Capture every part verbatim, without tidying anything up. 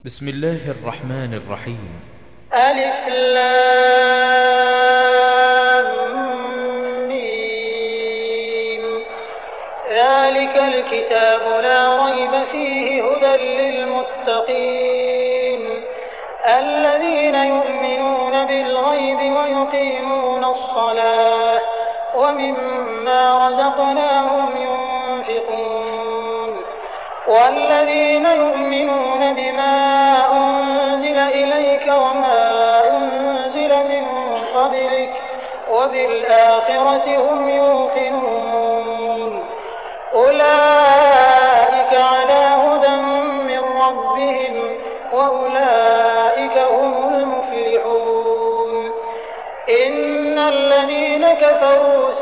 بسم الله الرحمن الرحيم. ألف لام ميم. ذلك الكتاب لا ريب فيه هدى للمتقين الذين يؤمنون بالغيب ويقيمون الصلاة ومما رزقناهم ينفقون والذين يؤمنون بما أنزل إليك وما أنزل من قبلك وبالآخرة هم يوقنون أولئك على هدى من ربهم وأولئك هم المفلحون إن الذين كفروا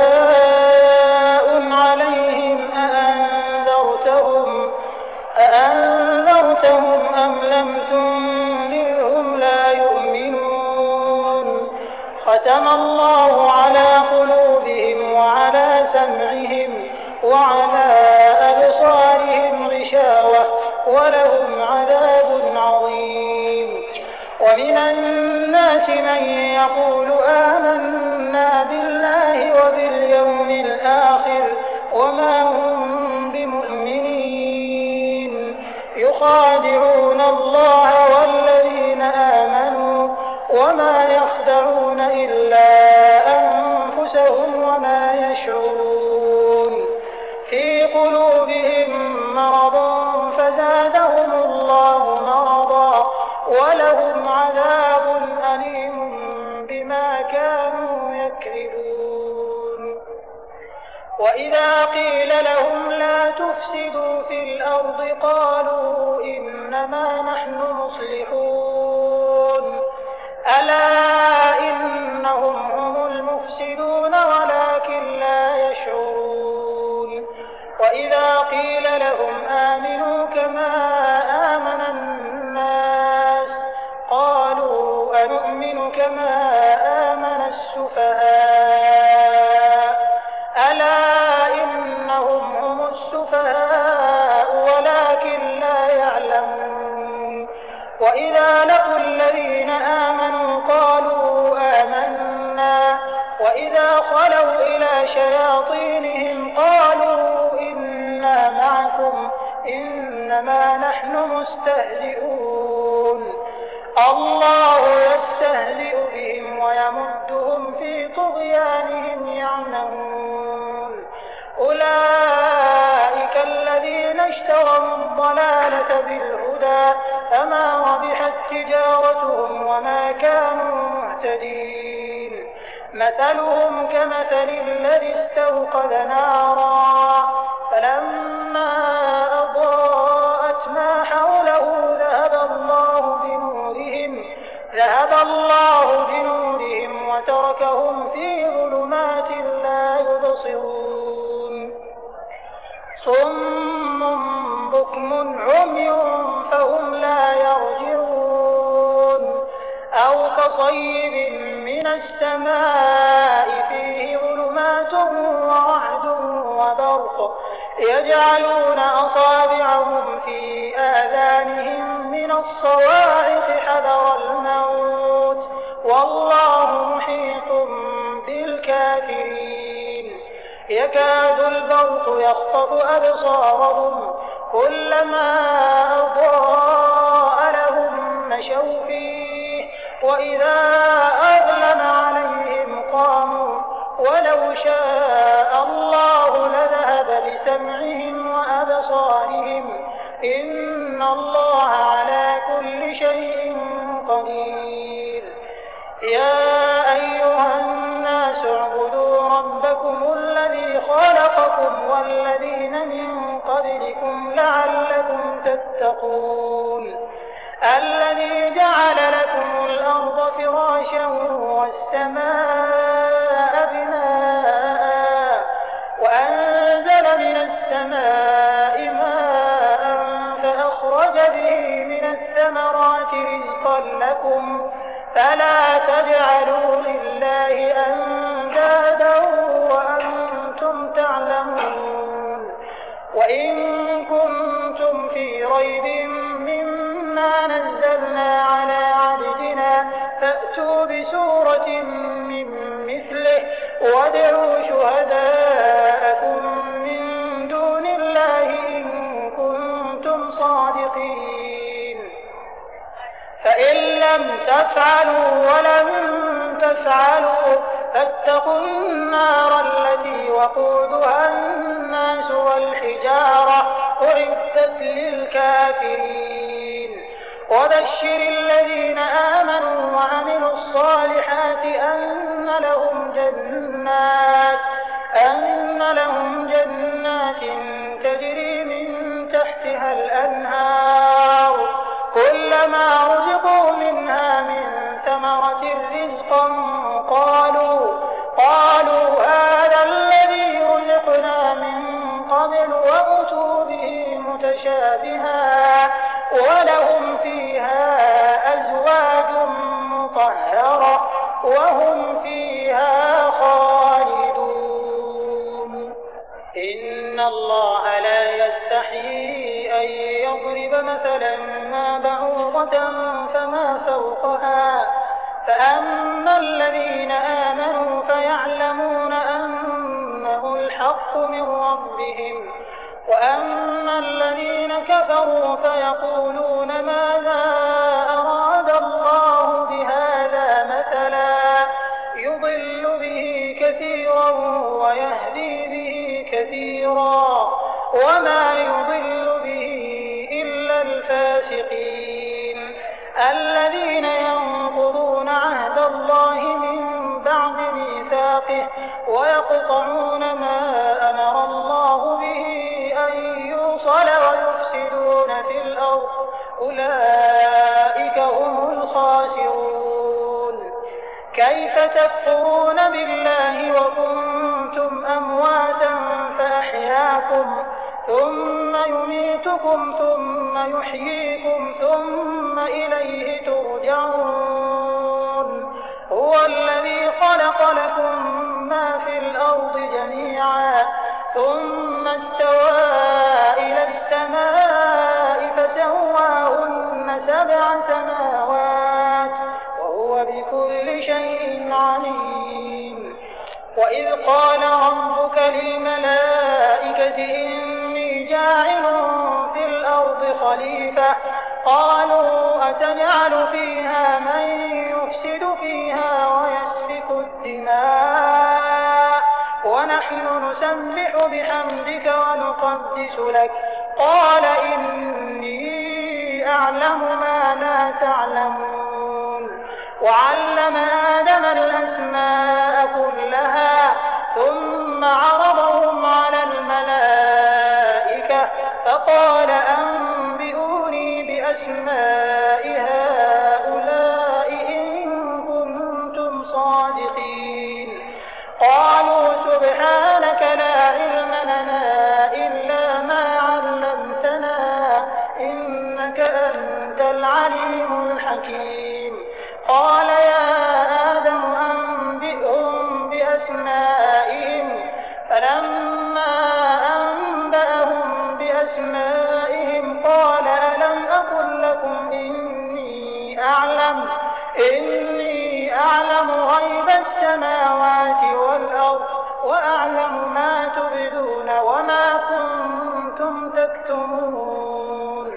سواء عليهم أأنذرتهم أأنذرتهم أم لم تنذرهم لا يؤمنون ختم الله على قلوبهم وعلى سمعهم وعلى أبصارهم غشاوة ولهم عذاب عظيم ومن الناس من يقول آمنا بالله وباليوم الآخر وما هم بمؤمنين يخادعون الله والذين آمنوا وما يخدعون إلا أنفسهم وما يشعرون في قلوبهم مرض فزادهم الله مرضا ولهم عذاب أليم بما كانوا يكذبون وإذا قيل لهم لا تفسدوا في الأرض قالوا إنما نحن مصلحون ألا إنهم هم المفسدون ولكن لا يشعرون وإذا قيل لهم آمنوا كما آمن الناس قالوا أنؤمن كما آمن السفهاء ألا إنهم هم السفهاء ولكن لا يعلمون وإذا لقوا الذين آمنوا قالوا آمنا وإذا خلوا إلى شياطينهم قالوا إنا معكم إنما نحن مستهزئون الله يستهزئ بهم ويمدهم في طغيانهم يعمهون أولئك الذين اشتروا الضلالة بالهدى فما ربحت تجارتهم وما كانوا مهتدين مثلهم كمثل الذي استوقد نارا فلما أضاءت ما حوله ذهب الله بنورهم ذهب الله بنورهم وتركهم في ظلمات لا يبصرون صم بكم عمي فهم لا يرجعون أو كصيب من السماء فيه ظلمات ورعد وبرق يجعلون أصابعهم في آذانهم من الصواعق حذر الموت والله محيط بالكافرين يكاد البرق يخطف أبصارهم كلما أضاء لهم مشوا فيه وإذا أظلم عليهم قاموا ولو شاء الله لذهب بسمعهم وأبصارهم إن الله على كل شيء قدير يا أيها الناس اعبدوا ربكم الذي خلقكم والذين من قبلكم لعلكم تتقون الذي جعل لكم الأرض فراشا والسماء بناء وأنزل من السماء ماء فأخرج به من الثمرات رزقا لكم فلا تجعلوا لله أندادا وأنتم تعلمون وإن كنتم في ريب مما أنزلنا على عبدنا فأتوا بسورة من مثله وادعوا شهداءكم من دون الله إن كنتم صادقين فإن لم تفعلوا ولم تفعلوا فاتقوا النار التي وقودها الناس والحجارة أعدت للكافرين وبشر الذين آمنوا وعملوا الصالحات أن لهم جنات أن لهم جنات تجري من تحتها الأنهار كلما رزقوا منها من ثمرة رزقا قالوا قالوا هذا الذي رزقنا من قبل وأتوا به متشابها ولهم فيها أزواج مطهرة وهم فيها خالدون إن الله لا يستحيي أن يضرب مثلا ما بعوضة فما فوقها فأما الذين آمنوا فيعلمون أنه الحق من ربهم وأما الذين كفروا فيقولون ماذا أراد الله بهذا مثلا يضل به كثيرا ويهدي به كثيرا وما يضل به إلا الفاسقين الذين ينقضون عهد الله من بعد ميثاقه ويقطعون ما أمر الله به أن يوصل ويفسدون في الأرض أولئك هم الخاسرون كيف تكفرون بالله وكنتم أمواتا فأحياكم ثم يميتكم ثم يحييكم ثم إليه ترجعون هو الذي خلق لكم ما في الأرض جميعا ثم استوى إلى السماء فسواهن سبع سماوات وهو بكل شيء عليم وإذ قال ربك للملائكة إني جاعل في الأرض خليفة قالوا أتجعل فيها من يفسد فيها ويسفك الدماء ونحن نسبح بحمدك ونقدس لك قال إني أعلم ما لا تعلمون وعلم آدم الأسماء كلها ثم عرضهم على الملائكة فقال أنبئوني بأسماء هؤلاء إن كنتم صادقين قالوا سبحانك لا علم لنا إلا ما علمتنا إنك أنت العليم الحكيم قال يا آدم أنبئهم بأسمائهم فلما أنبأهم بأسمائهم قال ألم أقل لكم إني أعلم إني أعلم غيب السماوات والأرض وأعلم ما تبدون وما كنتم تكتمون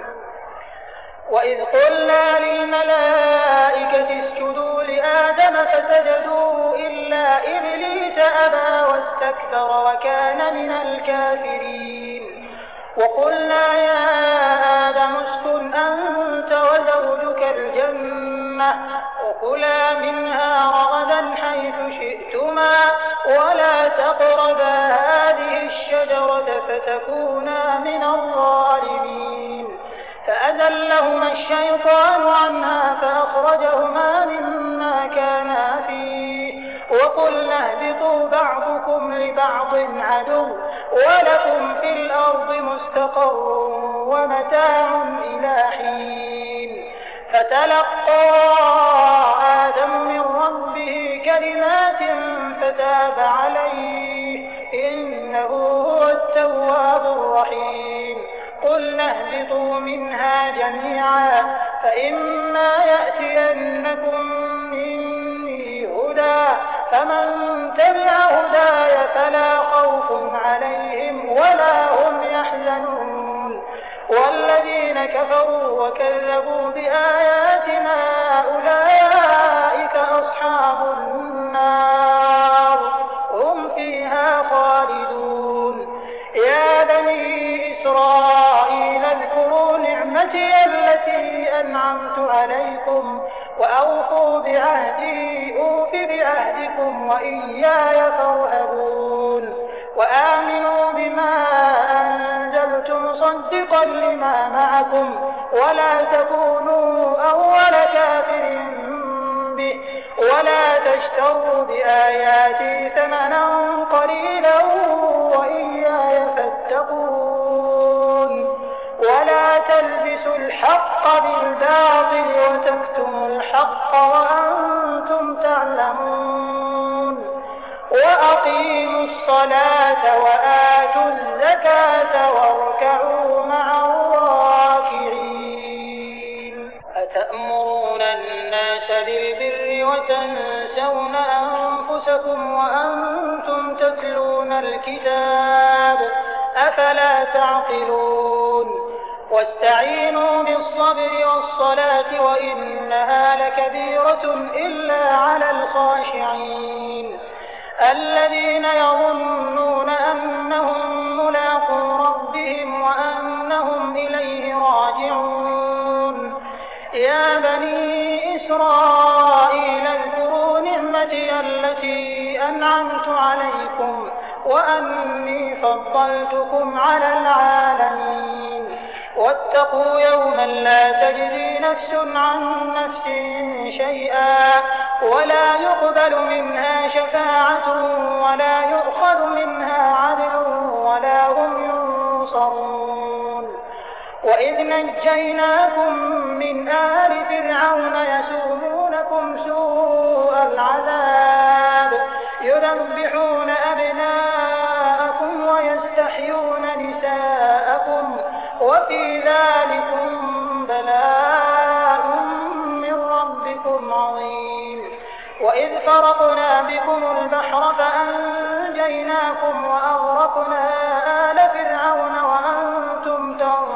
وإذ قلنا للملائكة اسجدوا لآدم فسجدوا إلا إبليس أبى واستكبر وكان من الكافرين وقلنا يا آدم اسكن أنت وزوجك الجنة وكلا منها رغدا حيث شئتما ولا تقربا هذه الشجرة فتكونا من الظالمين فأزلهما الشيطان عنها فأخرجهما مما كانا فيه وقلنا اهبطوا بعضكم لبعض عدو ولكم في الأرض مستقر ومتاع إلى حين فتلقى آدم من ربه كلمات فتاب عليه إنه هو التواب الرحيم قلنا اهبطوا منها جميعا فإما لكم مني هدى فمن تبع هداي فلا خوف عليهم ولا هم يحزنون والذين كفروا وكذبوا بآياتنا أولئك أصحاب النار هم فيها خالدون يا بني إسرائيل اذكروا نعمتي التي أنعمت عليكم وأوفوا بعهدي أوف بعهدكم وإياي فارهبون وآمنوا بما أنزلت مصدقا لما معكم ولا تكونوا أول كافر به ولا تشتروا بآياتي ثمنا قليلا وإياي فاتقون ولا تلبسوا الحق بالباطل وتكتموا الحق وأنتم تعلمون وأقيموا الصلاة وآتوا الزكاة واركعوا مع الراكعين أتأمرون الناس بالبر وتنسون أنفسكم وأنتم تتلون الكتاب أفلا تعقلون واستعينوا بالصبر والصلاة وإنها لكبيرة إلا على الخاشعين الذين يظنون أنهم ملاقو ربهم وأنهم إليه راجعون يا بني إسرائيل اذكروا نعمتي التي أنعمت عليكم وأني فضلتكم على العالمين واتقوا يوما لا تجزي نفس عن نفس شيئا ولا يقبل منها شفاعة ولا يؤخذ منها عدل ولا هم ينصرون وإذ نجيناكم من آل فرعون يسومونكم سوء العذاب يذبحون أبناءكم ويستحيون نساءكم وفي ذلكم بلاء من ربكم عظيم وإذ فرقنا بكم البحر فأنجيناكم وأغرقنا آل فرعون وأنتم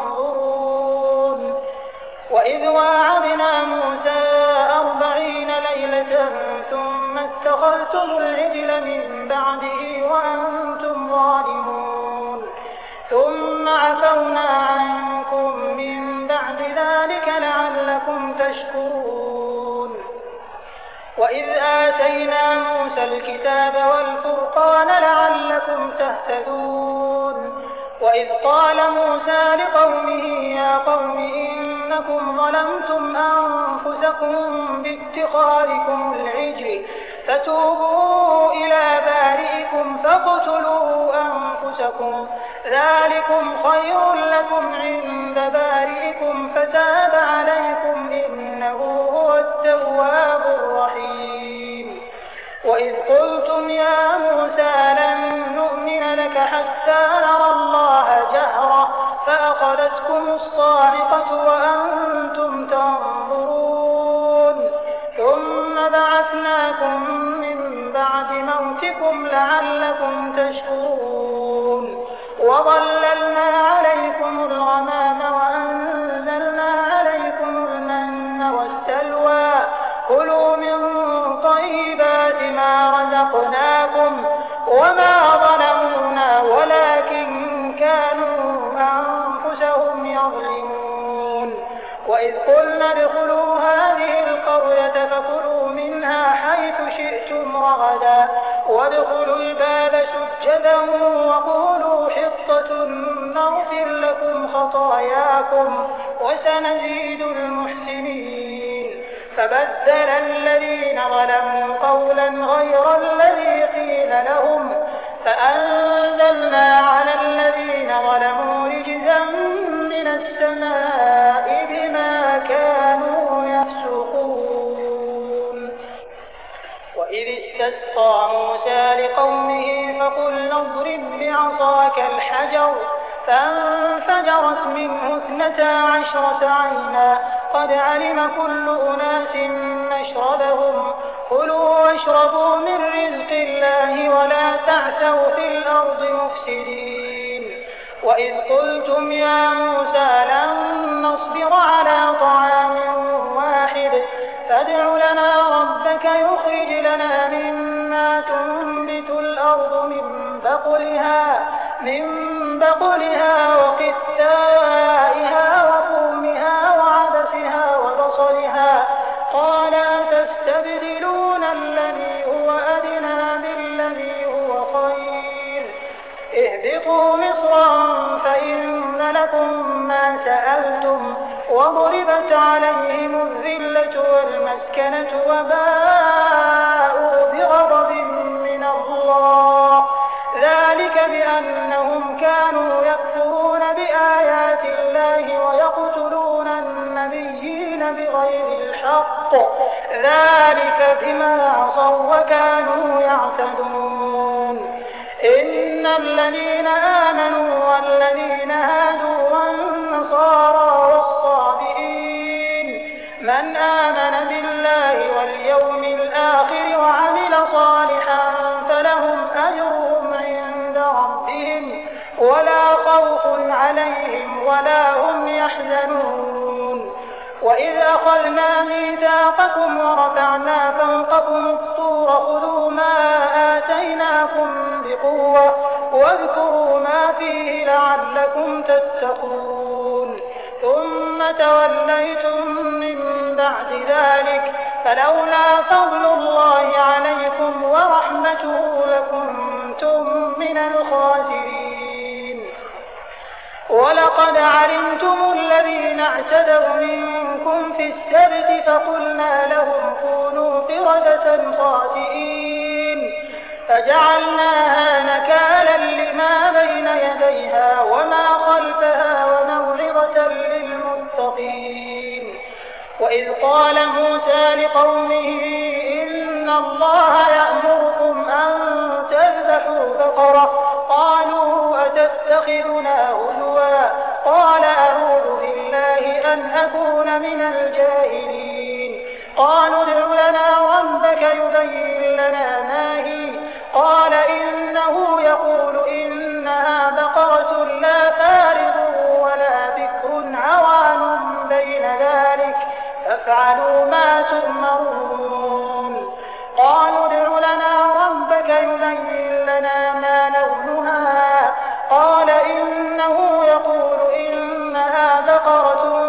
تنظرون وإذ واعدنا موسى أربعين ليلة ثم اتخذتم العجل من بعده وأنتم ظالمون ثم عفونا عنكم من بعد ذلك لعلكم تشكرون وإذ آتينا موسى الكتاب والفرقان لعلكم تهتدون وإذ قال موسى لقومه يا قوم إنكم ظلمتم أنفسكم باتخاذكم العجل فتوبوا إلى بارئكم فاقتلوا أنفسكم ذلكم خير لكم عند بارئكم فتاب عليكم إنه هو التواب الرحيم وإذ قلتم يا موسى لن نؤمن لك حتى نرى الله جهرة فأخذتكم الصاعقة وأنتم تنظرون ثم بعثناكم من بعد موتكم لعلكم تشكرون وظللنا عليكم الغمام وأنزلنا عليكم المن والسلوى كلوا من طيبات ما رزقناكم وما ظلمونا ولكن كانوا أنفسهم يظلمون وإذ قلنا ادخلوا هذه القرية فكلوا منها حيث شئتم رغدا وادخلوا الباب سجدا وقولوا حطة نغفر لكم خطاياكم وسنزيد المحسنين فبدل الذين ظلموا قولا غير الذي قيل لهم فأنزلنا على الذين ظلموا رجزا من السماء بما كانوا يفسقون وإذ استسقى موسى لقومه فقلنا اضرب بعصاك الحجر فانفجرت منه اثنتا عشرة عينا قد علم كل أناس مشربهم كلوا واشربوا من رزق الله ولا تعثوا في الأرض مفسدين وإذ قلتم يا موسى لن نصبر على طعام واحد فادع لنا ربك يخرج لنا مما تنبت الأرض من بقلها من بقلها وقثائها وفومها وعدسها وبصلها قال أتستبدلون الذي هو أدنى بالذي هو خير اهبطوا مصرا فإن لكم ما سألتم وضربت عليهم الذلة والمسكنة وباءوا بغضب من الله ذلك بأنهم كانوا يكفرون بآيات الله ويقتلون النبيين بغير الحق ذلك بما عصوا وكانوا يعتدون إن الذين آمنوا والذين هادوا والنصارى والصابئين من آمن بالله واليوم الآخر وعمل صالحا فلهم أجرهم عند ربهم ولا خوف عليهم ولا هم يحزنون وإذ أخذنا ميثاقكم ورفعنا فوقكم الطور خذوا ما آتيناكم بقوة واذكروا ما فيه لعلكم تتقون ثم توليتم من بعد ذلك فلولا فضل الله عليكم ورحمته لكنتم من الخاسرين ولقد علمتم الذين اعتدوا منكم في السبت فقلنا لهم كونوا قردة خاسئين فجعلناها نكالا لما بين يديها وما خلفها وموعظة للمتقين وإذ قال موسى لقومه إن الله يأمركم أن تذبحوا بقرة قالوا أتتخذنا هزوا قال أعوذ بالله أن أكون من الجاهلين قالوا ادع لنا ربك يبين لنا ما هي قال إنه يقول إنها بقرة لا فارض ولا بكر عوان بين ذلك فافعلوا ما تؤمرون قالوا ادع لنا ربك يبين لنا ما لونها قال إنه يقول إنها بقرة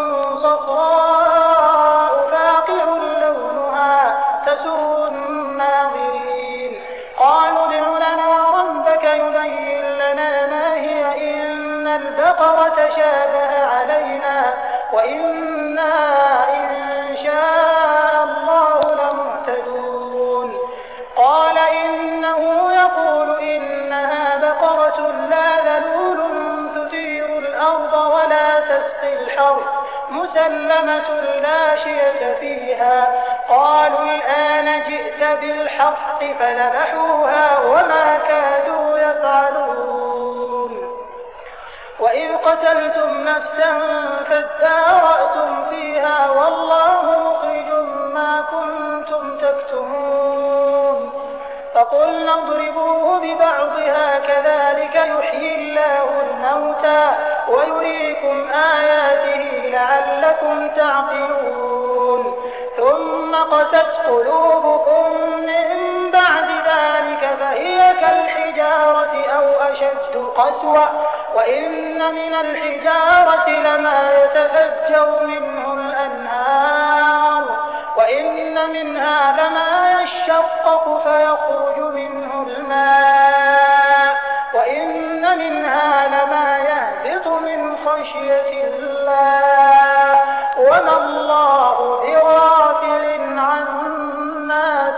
صفراء فاقع لونها تسر الناظرين قالوا ادع لنا ربك يبين لنا ما هي إن البقرة شابه علينا وإنا إن شاء الله لمهتدون قال إنه يقول إنها بقرة لا ذلول تثير الأرض ولا تسقي الحرث مسلمة لا شية فيها قالوا الآن جئت بالحق فذبحوها وما كادوا يفعلون وإذ قتلتم نفسا فادارأتم فيها والله مخرج ما كنتم تكتمون فقلنا اضربوه ببعضها كذلك يحيي الله الموتى ويريكم آياته لعلكم تعقلون ثم قست قلوبكم من بعد ذلك فهي كالحجارة أو أشد قسوة وإن من الحجارة لما يتفجر منه الأنهار وإن منها لما يشقق فيخرج منه الماء وإن منها لما يهبط من خشية الله وما الله بغافل عما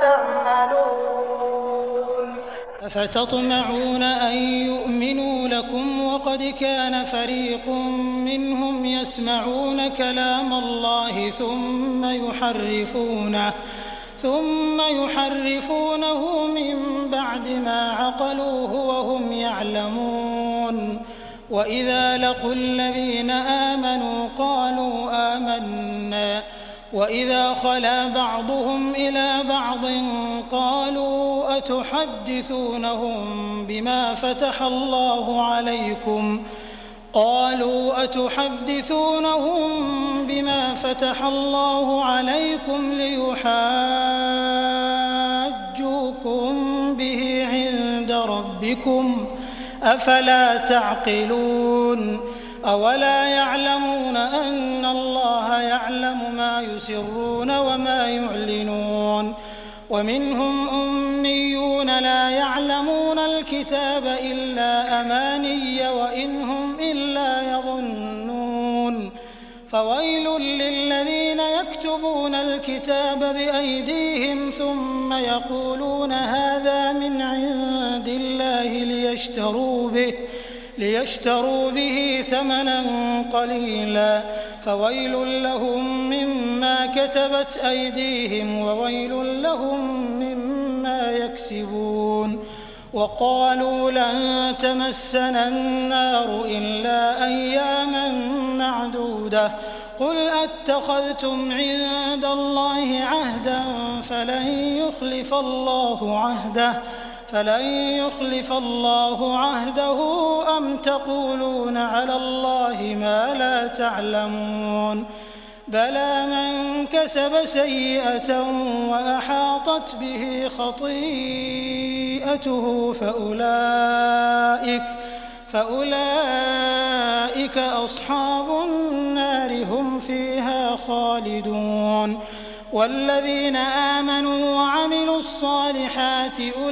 تعملون أفتطمعون أن يؤمنوا لكم وقد كان فريق منهم يسمعون كلام الله ثم يحرفونه ثم يحرفونه من بعد ما عقلوه وهم يعلمون وإذا لقوا الذين آمنوا قالوا آمنا وإذا خلا بعضهم إلى بعض قالوا أتحدثونهم بما فتح الله عليكم قالوا أتحدثونهم بما فتح الله عليكم ليحاجوكم به عند ربكم أفلا تعقلون أولا يعلمون أن الله يعلم ما يسرون وما يعلنون ومنهم أميون لا يعلمون الكتاب إلا أماني وإن هم إلا يظنون فويل للذين يكتبون الكتاب بأيديهم ثم يقولون هذا من عند الله ليشتروا به ليشتروا به ثمنا قليلا فويل لهم مما كتبت أيديهم وويل لهم مما يكسبون وقالوا لن تمسنا النار إلا أياما معدودة قل أتخذتم عند الله عهدا فلن يخلف الله عهده فلن يخلف الله عهده أم تقولون على الله ما لا تعلمون بلى من كسب سيئة وأحاطت به خطيئته فأولئك فأولئك أصحاب النار هم فيها خالدون والذين آمنوا وعملوا الصالحات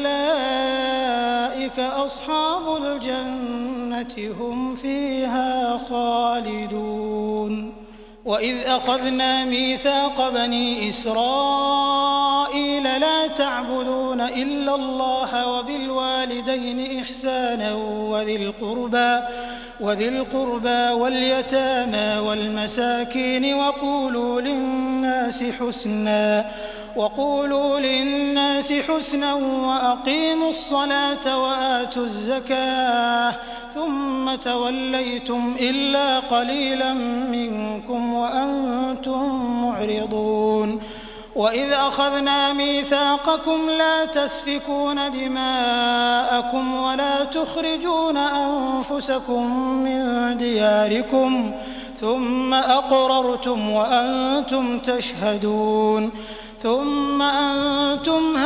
أولئك أصحاب الجنة هم فيها خالدون وإذ أخذنا ميثاق بني إسرائيل لا تعبدون إلا الله وبالوالدين إحسانا وذي القربى وذي القربى واليتامى والمساكين وقولوا للناس حسنا وقولوا للناس حسنا وأقيموا الصلاة وآتوا الزكاة ثم توليتم إلا قليلا منكم وأنتم معرضون وإذ أخذنا ميثاقكم لا تسفكون دماءكم ولا تخرجون أنفسكم من دياركم ثم أقررتم وأنتم تشهدون ثم أنتم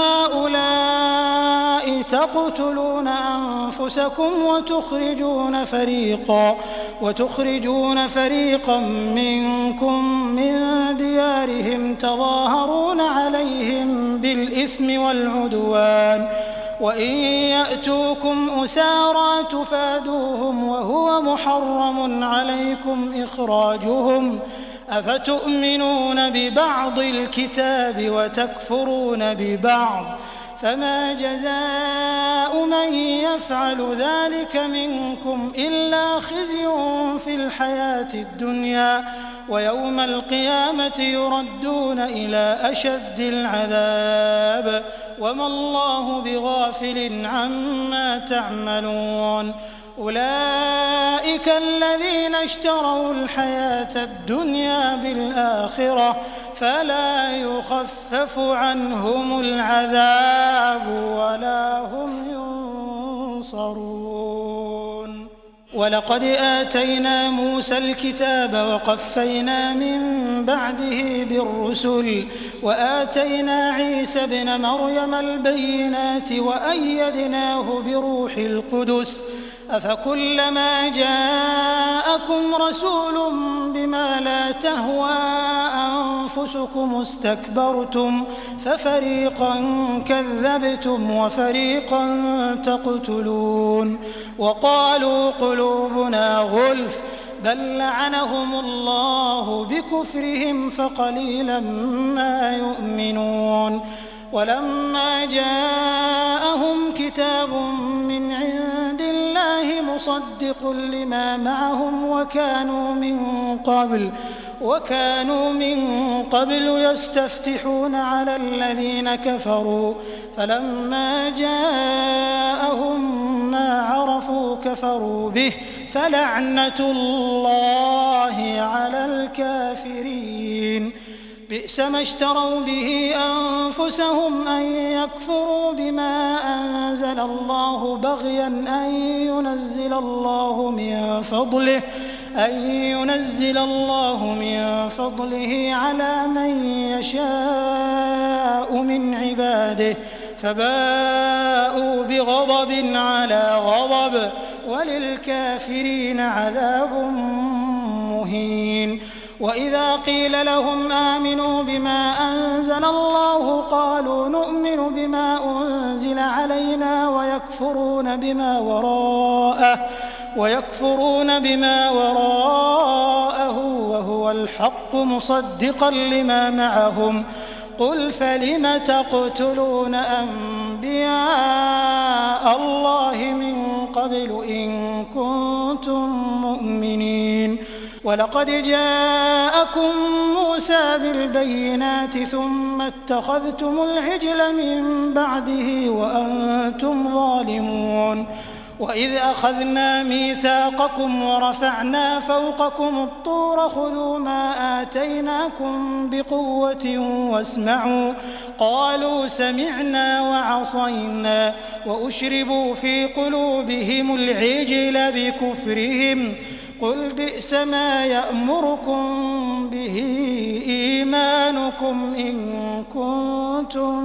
هؤلاء تقتلون أنفسكم وتخرجون فريقا وتخرجون فريقا منكم من ديارهم تظاهرون عليهم بالإثم والعدوان وإن يأتوكم أسارى تفادوهم وهو محرم عليكم إخراجهم أفتؤمنون ببعض الكتاب وتكفرون ببعض فما جزاء من يفعل ذلك منكم إلا خزي في الحياة الدنيا ويوم القيامة يردون إلى أشد العذاب وما الله بغافل عما تعملون أولئك الذين اشتروا الحياة الدنيا بالآخرة فلا يخفف عنهم العذاب ولا هم ينصرون ولقد آتينا موسى الكتاب وقفينا من بعده بالرسل وآتينا عيسى ابن مريم البينات وأيدناه بروح القدس أفكلما جاءكم رسول بما لا تهوى أنفسكم استكبرتم ففريقا كذبتم وفريقا تقتلون وقالوا قلوبنا غلف بل لعنهم الله بكفرهم فقليلا ما يؤمنون ولما جاءهم كتاب من عند الله مصدق لما معهم وكانوا من قبل وكانوا من قبل يستفتحون على الذين كفروا فلما جاءهم ما عرفوا كفروا به فلعنة الله على الكافرين. بئس ما اشتروا به أنفسهم أن يكفروا بما أنزل الله بغيا أن ينزل الله من فضله أن ينزل الله من فضله على من يشاء من عباده فباءوا بغضب على غضب وللكافرين عذاب مهين. وإذا قيل لهم آمنوا بما أنزل الله قالوا نؤمن بما أنزل علينا ويكفرون بما وراءه ويكفرون بما وراءه وهو الحق مصدقا لما معهم قل فلم تقتلون أنبياء الله من قبل إن كنتم مؤمنين. ولقد جاءكم موسى بالبينات ثم اتخذتم العجل من بعده وأنتم ظالمون. وإذ أخذنا ميثاقكم ورفعنا فوقكم الطور خذوا ما آتيناكم بقوة واسمعوا قالوا سمعنا وعصينا وأشربوا في قلوبهم العجل بكفرهم قل بئس ما يأمركم به إيمانكم إن كنتم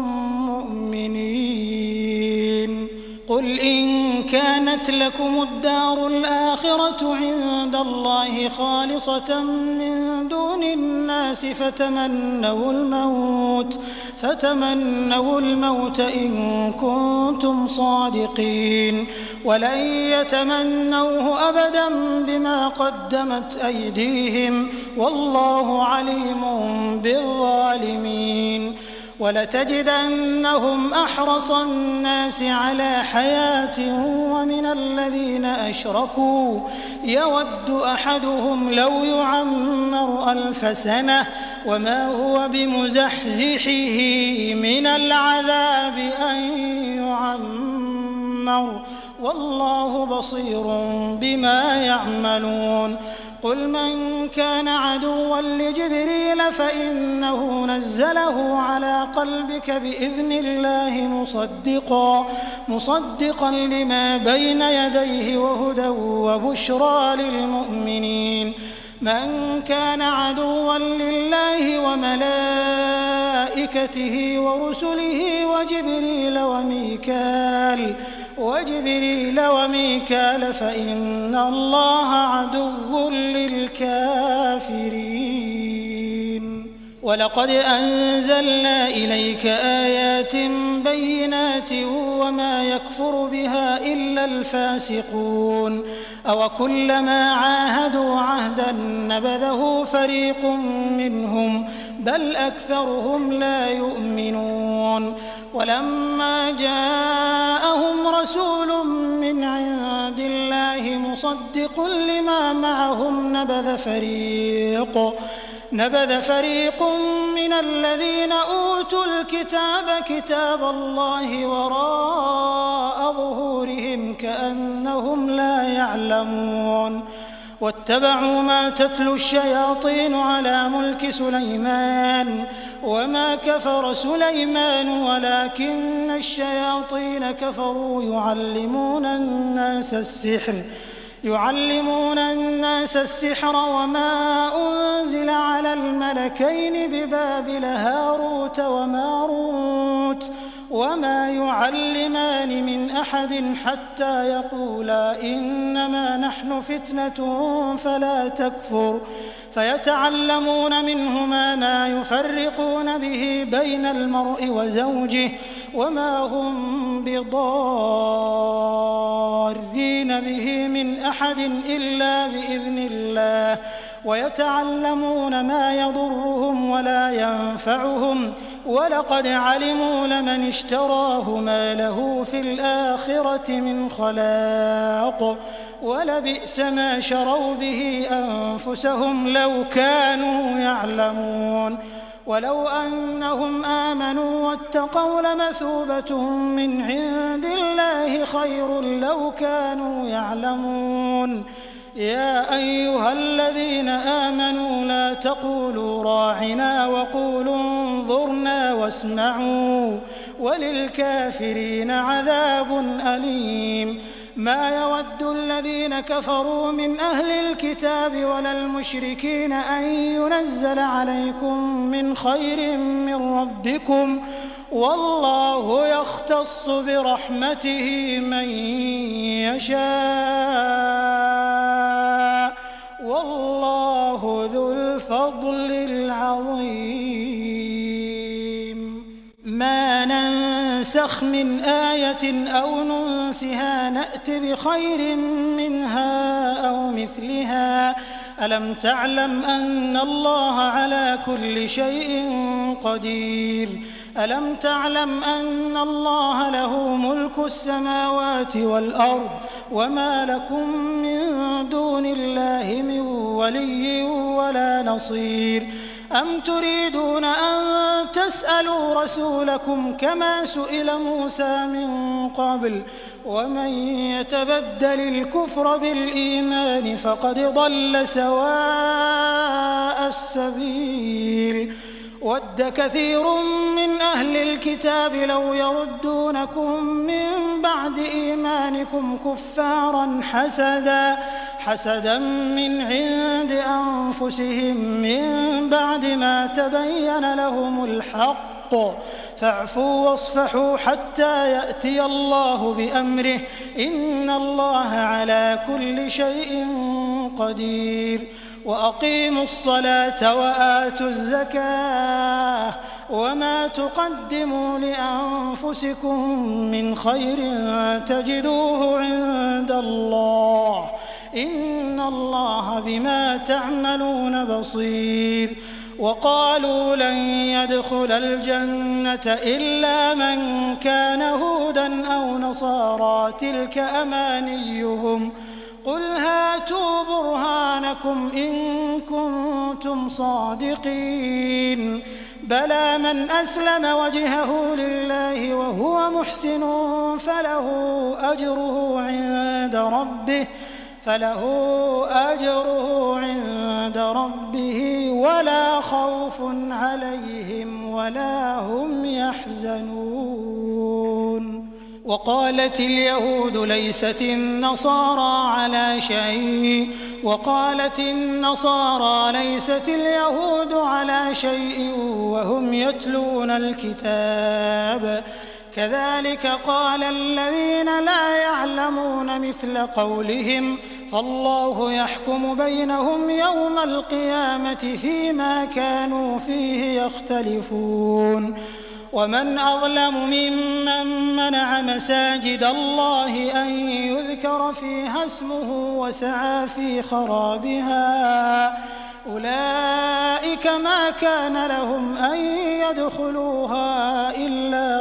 مؤمنين. قل إن كانت لكم الدار الآخرة عند الله خالصة من دون الناس فتمنوا الموت فتمنوا الموت إن كنتم صادقين ولن يتمنوه أبدا بما قدمت أيديهم والله عليم بالظالمين. ولتجدنهم أحرص الناس على حياة ومن الذين أشركوا يود أحدهم لو يعمر ألف سنة وما هو بمزحزحه من العذاب أن يعمر والله بصير بما يعملون. قل من كان عدوا لجبريل فإنه نزله على قلبك بإذن الله مصدقا مصدقا لما بين يديه وهدى وبشرى للمؤمنين. من كان عدوا لله وملائكته ورسله وجبريل وميكال وجبريل وميكال فإن الله عدو للكافرين. ولقد أنزلنا إليك آيات بينات وما يكفر بها إلا الفاسقون. أوكلما عاهدوا عهدا نبذه فريق منهم بل أكثرهم لا يؤمنون. ولما جاءهم رسول من عند الله مصدق لما معهم نبذ فريق نبذ فريق من الذين أوتوا الكتاب كتاب الله وراء ظهورهم كأنهم لا يعلمون. واتبعوا ما تتلو الشياطين على ملك سليمان وما كفر سليمان ولكن الشياطين كفروا يعلمون الناس السحر يعلمون الناس السحر وما أنزل على الملكين ببابل هاروت وماروت وما يعلمان من أحد حتى يقولا إنما نحن فتنة فلا تكفر فيتعلمون منهما ما يفرقون به بين المرء وزوجه وما هم بضارين به من أحد إلا بإذن الله ويتعلمون ما يضرهم ولا ينفعهم ولقد علموا لمن اشتراه ما له في الآخرة من خلاق ولبئس ما شروا به أنفسهم لو كانوا يعلمون. ولو أنهم آمنوا واتقوا لمثوبة من عند الله خير لو كانوا يعلمون. يا أيها الذين آمنوا لا تقولوا راعنا وقولوا انظرنا واسمعوا وللكافرين عذاب أليم ما يود الذين كفروا من أهل الكتاب ولا المشركين أن ينزل عليكم من خير من ربكم والله يختص برحمته من يشاء والله ذو الفضل العظيم ما ننسخ من آية أو ننسها نأت بخير منها أو مثلها ألم تعلم أن الله على كل شيء قدير ألم تعلم أن الله له ملك السماوات والأرض وما لكم من دون الله من ولي ولا نصير أم تريدون أن تسألوا رسولكم كما سئل موسى من قبل ومن يتبدل الكفر بالإيمان فقد ضل سواء السبيل ود كثير من أهل الكتاب لو يردونكم من بعد إيمانكم كفارا حسدا حسدا من عند أنفسهم من بعد ما تبين لهم الحق فاعفوا واصفحوا حتى يأتي الله بأمره إن الله على كل شيء قدير وأقيموا الصلاة وآتوا الزكاة وما تقدموا لأنفسكم من خير تجدوه عند الله إن الله بما تعملون بصير وقالوا لن يدخل الجنة إلا من كان هودا أو نصارى تلك أمانيهم قل هاتوا برهانكم إن كنتم صادقين بلى من أسلم وجهه لله وهو محسن فله أجره عند ربه فله أجره عند ربه ولا خوف عليهم ولا هم يحزنون وقالت اليهود ليست النصارى على شيء وقالت النصارى ليست اليهود على شيء وهم يتلون الكتاب كذلك قال الذين لا يعلمون مثل قولهم فالله يحكم بينهم يوم القيامة فيما كانوا فيه يختلفون ومن أظلم ممن منع مساجد الله أن يذكر فيها اسمه وسعى في خرابها أولئك ما كان لهم أن يدخلوها إلا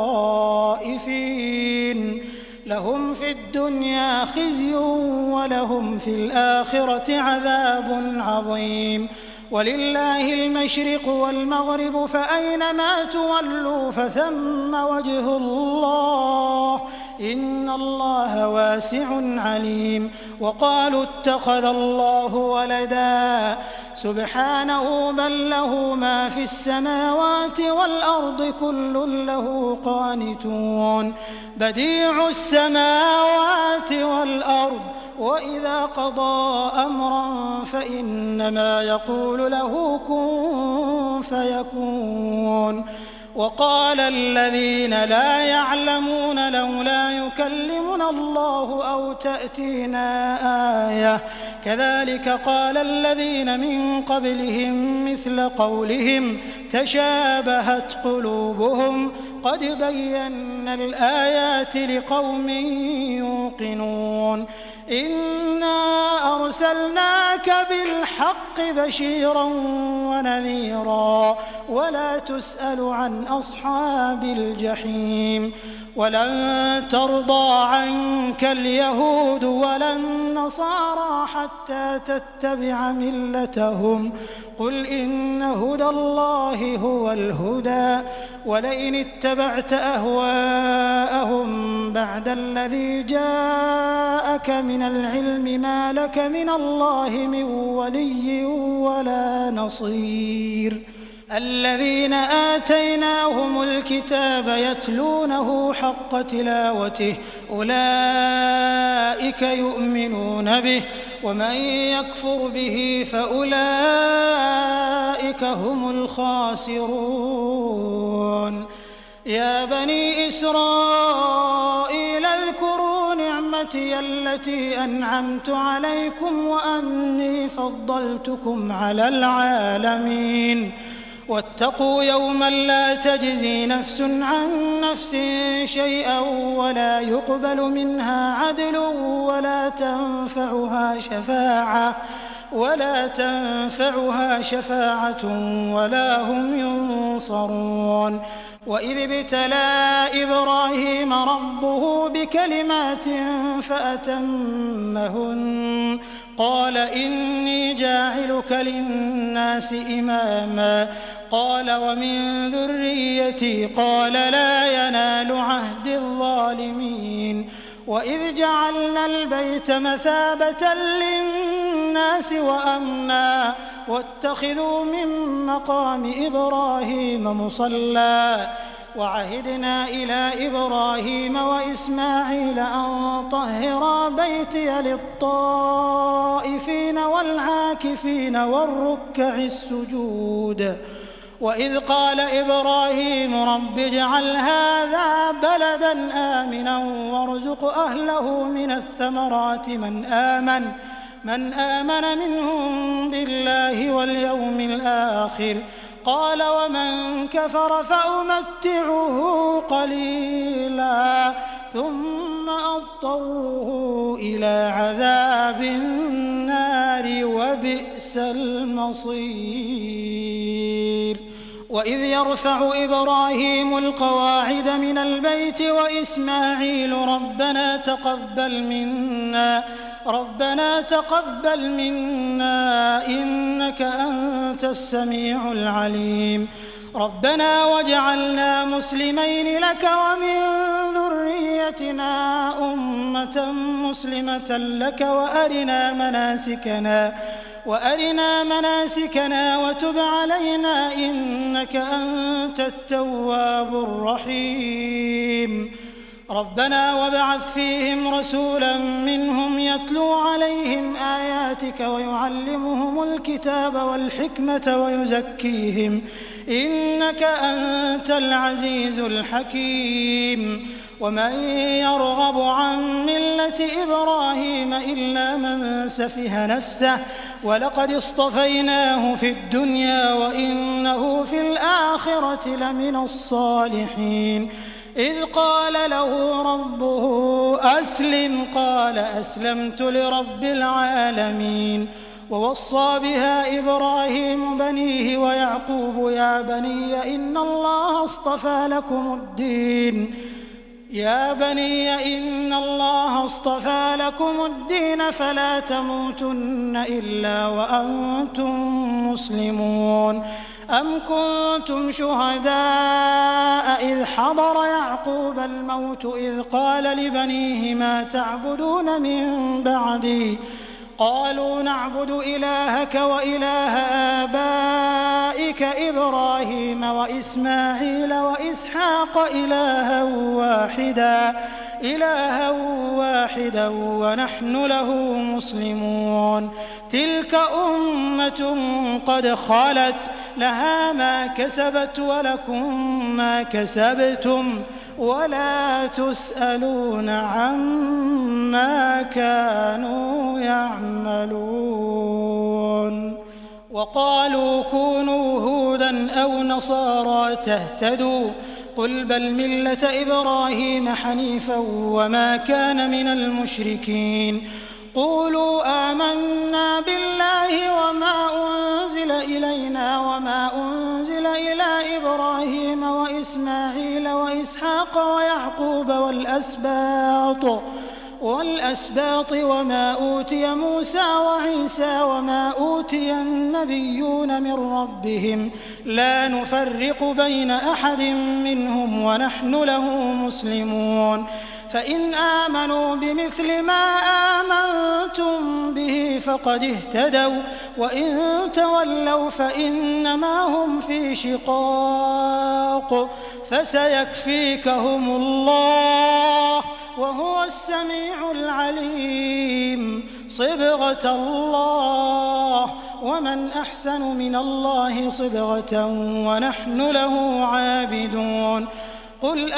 خائفين لهم في الدنيا خزي ولهم في الآخرة عذاب عظيم ولله المشرق والمغرب فأينما تولوا فثم وجه الله إن الله واسع عليم وقالوا اتخذ الله ولدا سبحانه بل له ما في السماوات والأرض كل له قانتون بديع السماوات والأرض وإذا قضى أمرا فإنما يقول له كن فيكون وقال الذين لا يعلمون لولا يكلمنا الله أو تأتينا آية كذلك قال الذين من قبلهم مثل قولهم تشابهت قلوبهم قد بينا الآيات لقوم يوقنون إنا أرسلناك بالحق بشيرا ونذيرا ولا تسأل عن أصحاب الجحيم. ولن ترضى عنك اليهود ولا النصارى حتى تتبع ملتهم قل إن هدى الله هو الهدى ولئن اتبعت أهواءهم بعد الذي جاءك من العلم ما لك من الله من ولي ولا نصير. الذين آتيناهم الكتاب يتلونه حق تلاوته أولئك يؤمنون به ومن يكفر به فأولئك هم الخاسرون. يا بني إسرائيل اذكروا نعمتي التي أنعمت عليكم وأني فضلتكم على العالمين. واتقوا يوما لا تجزي نفس عن نفس شيئا ولا يقبل منها عدل ولا تنفعها شفاعة ولا تنفعها شفاعة ولا هم ينصرون. وإذ ابتلى إبراهيم ربه بكلمات فأتمهن قال إني جاعلك للناس إماما قال ومن ذريتي قال لا ينال عهد الظالمين. وإذ جعلنا البيت مثابة للناس وأمنا واتخذوا من مقام إبراهيم مصلى وعهدنا إلى إبراهيم وإسماعيل أن طهرا بيتي للطائفين والعاكفين والركع السجود. وإذ قال إبراهيم رب اجعل هذا بلدا آمنا وارزق أهله من الثمرات من آمن من آمن منهم بالله واليوم الآخر قال ومن كفر فأمتعه قليلا ثم أضطره إلى عذاب النار وبئس المصير. وإذ يرفع إبراهيم القواعد من البيت وإسماعيل ربنا تقبل منا ربنا تقبل منا إنك أنت السميع العليم. ربنا واجعلنا مسلمين لك ومن ذريتنا أمة مسلمة لك وأرنا مناسكنا وأرنا مناسكنا وتب علينا إنك أنت التواب الرحيم. ربنا وابعث فيهم رسولا منهم يتلو عليهم آياتك ويعلمهم الكتاب والحكمة ويزكيهم إنك أنت العزيز الحكيم. ومن يرغب عن ملة إبراهيم إلا من سفه نفسه ولقد اصطفيناه في الدنيا وإنه في الآخرة لمن الصالحين. إذ قال له ربه أسلم قال أسلمت لرب العالمين. ووصى بها إبراهيم بنيه ويعقوب يا بني إن الله اصطفى لكم الدين يا بني إن الله اصطفى لكم الدين فلا تموتن إلا وأنتم مسلمون. أم كنتم شهداء إذ حضر يعقوب الموت إذ قال لبنيه ما تعبدون من بعدي قالوا نعبد إلهك وإله آبائك إبراهيم وإسماعيل وإسحاق إلها واحدا إلها واحدا ونحن له مسلمون. تلك أمة قد خلت لها ما كسبت ولكم ما كسبتم ولا تسألون عما كانوا يعملون. وقالوا كونوا هودا أو نصارى تهتدوا قل بل ملة إبراهيم حنيفا وما كان من المشركين. قولوا آمنا بالله وما أنزل إلينا وما أنزل إلى إبراهيم وإسماعيل وإسحاق ويعقوب والأسباط والأسباط وما أوتي موسى وعيسى وما أوتي النبيون من ربهم لا نفرق بين أحد منهم ونحن له مسلمون فإن آمنوا بمثل ما آمنتم به فقد اهتدوا وإن تولوا فإنما هم في شقاق فسيكفيكهم الله وهو السميع العليم صبغة الله ومن أحسن من الله صبغة ونحن له عابدون قل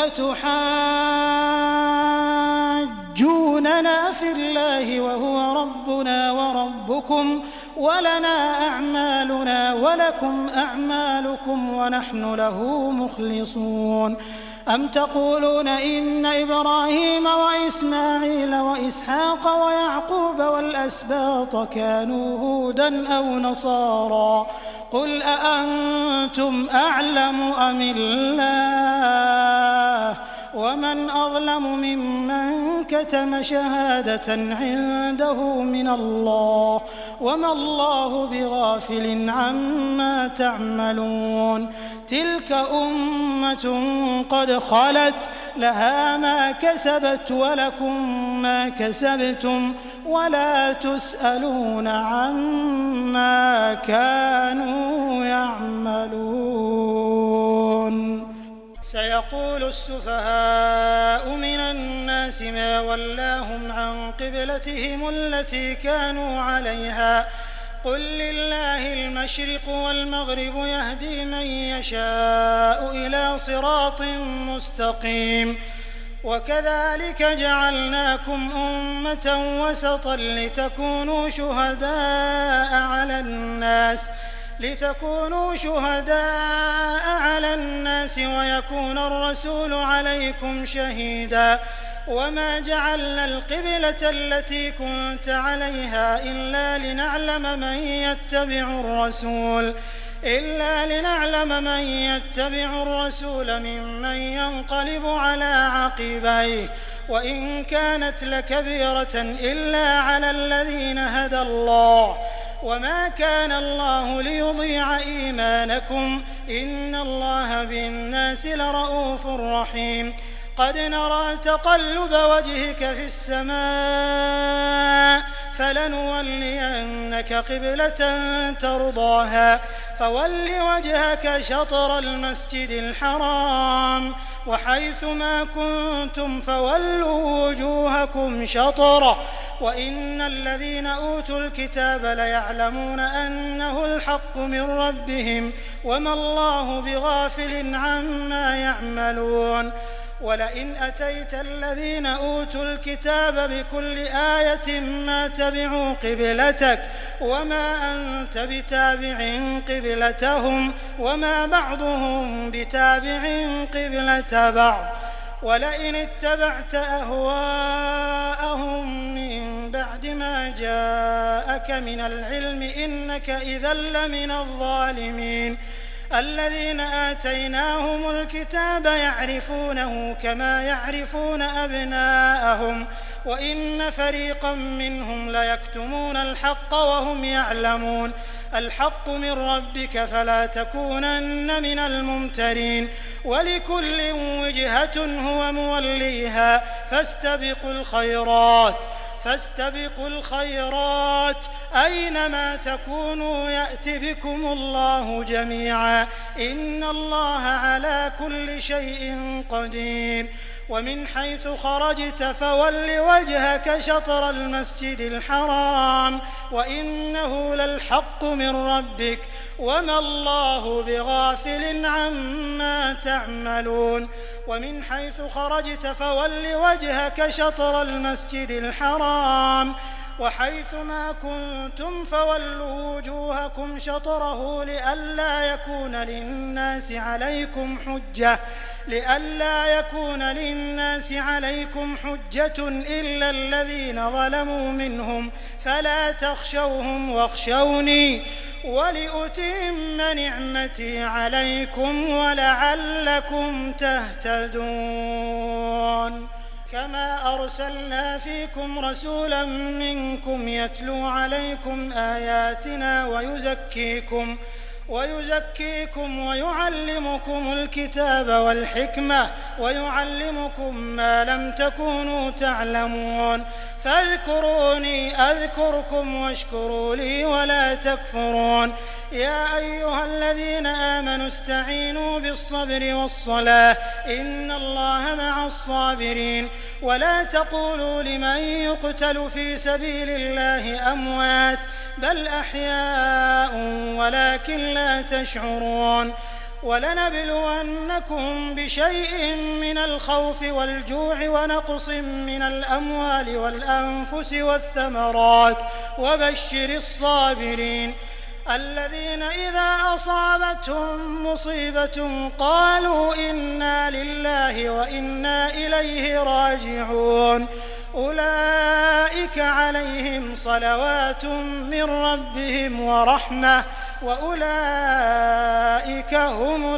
أتحاجوننا في الله وهو ربنا وربكم ولنا أعمالنا ولكم أعمالكم ونحن له مخلصون أم تقولون إن إبراهيم وإسماعيل وإسحاق ويعقوب والأسباط كانوا هودا أو نصارى قل أأنتم أعلم أم الله ومن أظلم ممن كتم شهادة عنده من الله وما الله بغافل عما تعملون تلك أمة قد خلت لها ما كسبت ولكم ما كسبتم ولا تسألون عما كانوا يعملون سيقول السفهاء من الناس ما ولاهم عن قبلتهم التي كانوا عليها قل لله المشرق والمغرب يهدي من يشاء إلى صراط مستقيم وكذلك جعلناكم أمة وسطا لتكونوا شهداء على الناس لتكونوا شهداء على الناس ويكون الرسول عليكم شهيدا وما جعلنا القبلة التي كنت عليها إلا لنعلم من يتبع الرسول إلا لنعلم من يتبع الرسول ممن ينقلب على عقبيه وإن كانت لكبيرة إلا على الذين هدى الله وما كان الله ليضيع إيمانكم إن الله بالناس لرءوف رحيم قد نرى تقلب وجهك في السماء فلنولينك قبلة ترضاها فول وجهك شطر المسجد الحرام وحيث ما كنتم فولوا وجوهكم شطره وإن الذين أوتوا الكتاب ليعلمون أنه الحق من ربهم وما الله بغافل عما يعملون ولئن أتيت الذين أوتوا الكتاب بكل آية ما تبعوا قبلتك وما أنت بتابع قبلتهم وما بعضهم بتابع قبلة بعض ولئن اتبعت أهواءهم من بعد ما جاءك من العلم إنك إذا لمن الظالمين الذين آتيناهم الكتاب يعرفونه كما يعرفون أبناءهم وإن فريقا منهم ليكتمون الحق وهم يعلمون الحق من ربك فلا تكونن من الممترين ولكل وجهة هو موليها فاستبقوا الخيرات فاستبقوا الخيرات أينما تكونوا يأت بكم الله جميعا إن الله على كل شيء قدير ومن حيث خرجت فول وجهك شطر المسجد الحرام وإنه للحق من ربك وما الله بغافل عما تعملون ومن حيث خرجت فول وجهك شطر المسجد الحرام وحيث ما كنتم فولوا وجوهكم شطره لئلا يكون للناس عليكم حجة لئلا يكون للناس عليكم حجة إلا الذين ظلموا منهم فلا تخشوهم واخشوني ولأتم نعمتي عليكم ولعلكم تهتدون كما أرسلنا فيكم رسولا منكم يتلو عليكم آياتنا ويزكيكم ويزكيكم ويعلمكم الكتاب والحكمة ويعلمكم ما لم تكونوا تعلمون فاذكروني أذكركم واشكروا لي ولا تكفرون يا أيها الذين آمنوا استعينوا بالصبر والصلاة إن الله مع الصابرين ولا تقولوا لمن يقتل في سبيل الله أموات بل أحياء ولكن لا تشعرون ولنبلونكم بشيء من الخوف والجوع ونقص من الأموال والأنفس والثمرات وبشر الصابرين الذين إذا أصابتهم مصيبة قالوا إنا لله وإنا إليه راجعون أولئك عليهم صلوات من ربهم ورحمة وأولئك هم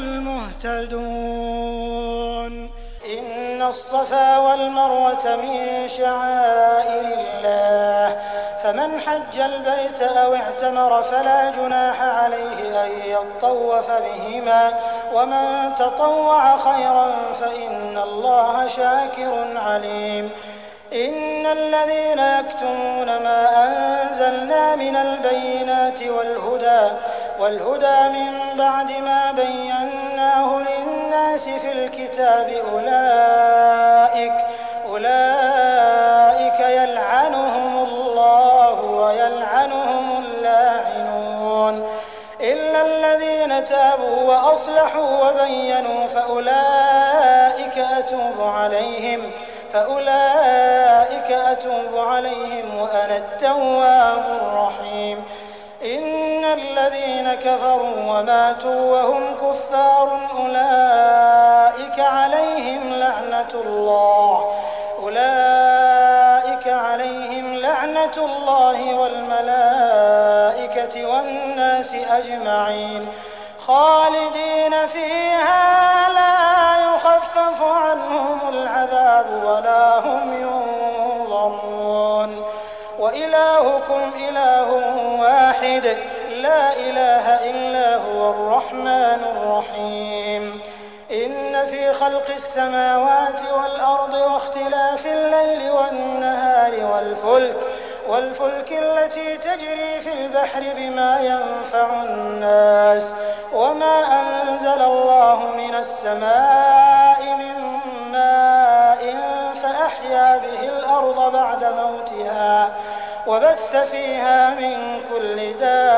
المهتدون إن الصفا والمروة من شعائر الله فمن حج البيت أو اعتمر فلا جناح عليه أن يطوف بهما ومن تطوع خيرا فإن الله شاكر عليم إن الذين يكتمون ما أنزلنا من البينات والهدى والهدى من بعد ما بيناه للناس في الكتاب أولئك أولئك يلعنهم الله ويلعنهم اللاعنون إلا الذين تابوا وأصلحوا وبينوا فأولئك أتوب عليهم فأولئك أتوب عليهم وأنا التواب الرحيم إن الذين كفروا وماتوا وهم كفار أولئك عليهم لعنة الله أولئك عليهم لعنة الله والملائكة والناس أجمعين خالدين فيها لا يخفف عنهم العذاب ولا هم ينظرون وإلهكم إله واحد لا إله إلا هو الرحمن الرحيم إن في خلق السماوات والأرض واختلاف الليل والنهار والفلك والفلك التي تجري في البحر بما ينفع الناس وما أنزل الله من السماء من ماء فأحيا به الأرض بعد موتها وبث فيها من كل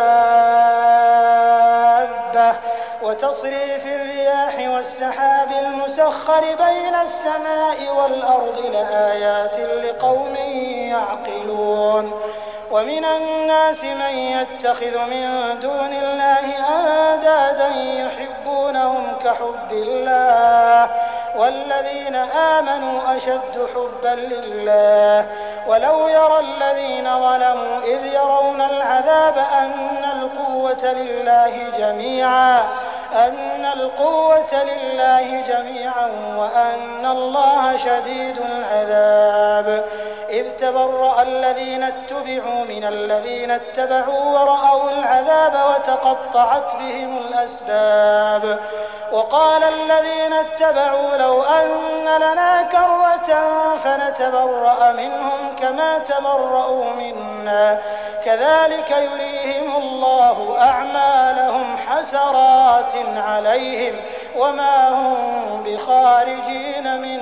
دابة وتصريف الرياح والسحاب المسخر بين السماء والأرض لآيات لقوم يعقلون ومن الناس من يتخذ من دون الله أندادا يحبونهم كحب الله والذين آمنوا أشد حبا لله ولو يرى الذين ظلموا إذ يرون العذاب أن القوة لله جميعا أن القوة لله جميعا وأن الله شديد العذاب إذ تبرأ الذين اتبعوا من الذين اتبعوا ورأوا العذاب وتقطعت بهم الأسباب وقال الذين اتبعوا لو أن لنا كرة فنتبرأ منهم كما تبرأوا منا كذلك يريهم الله أعمالهم حسرات عليهم وما هم بخارجين من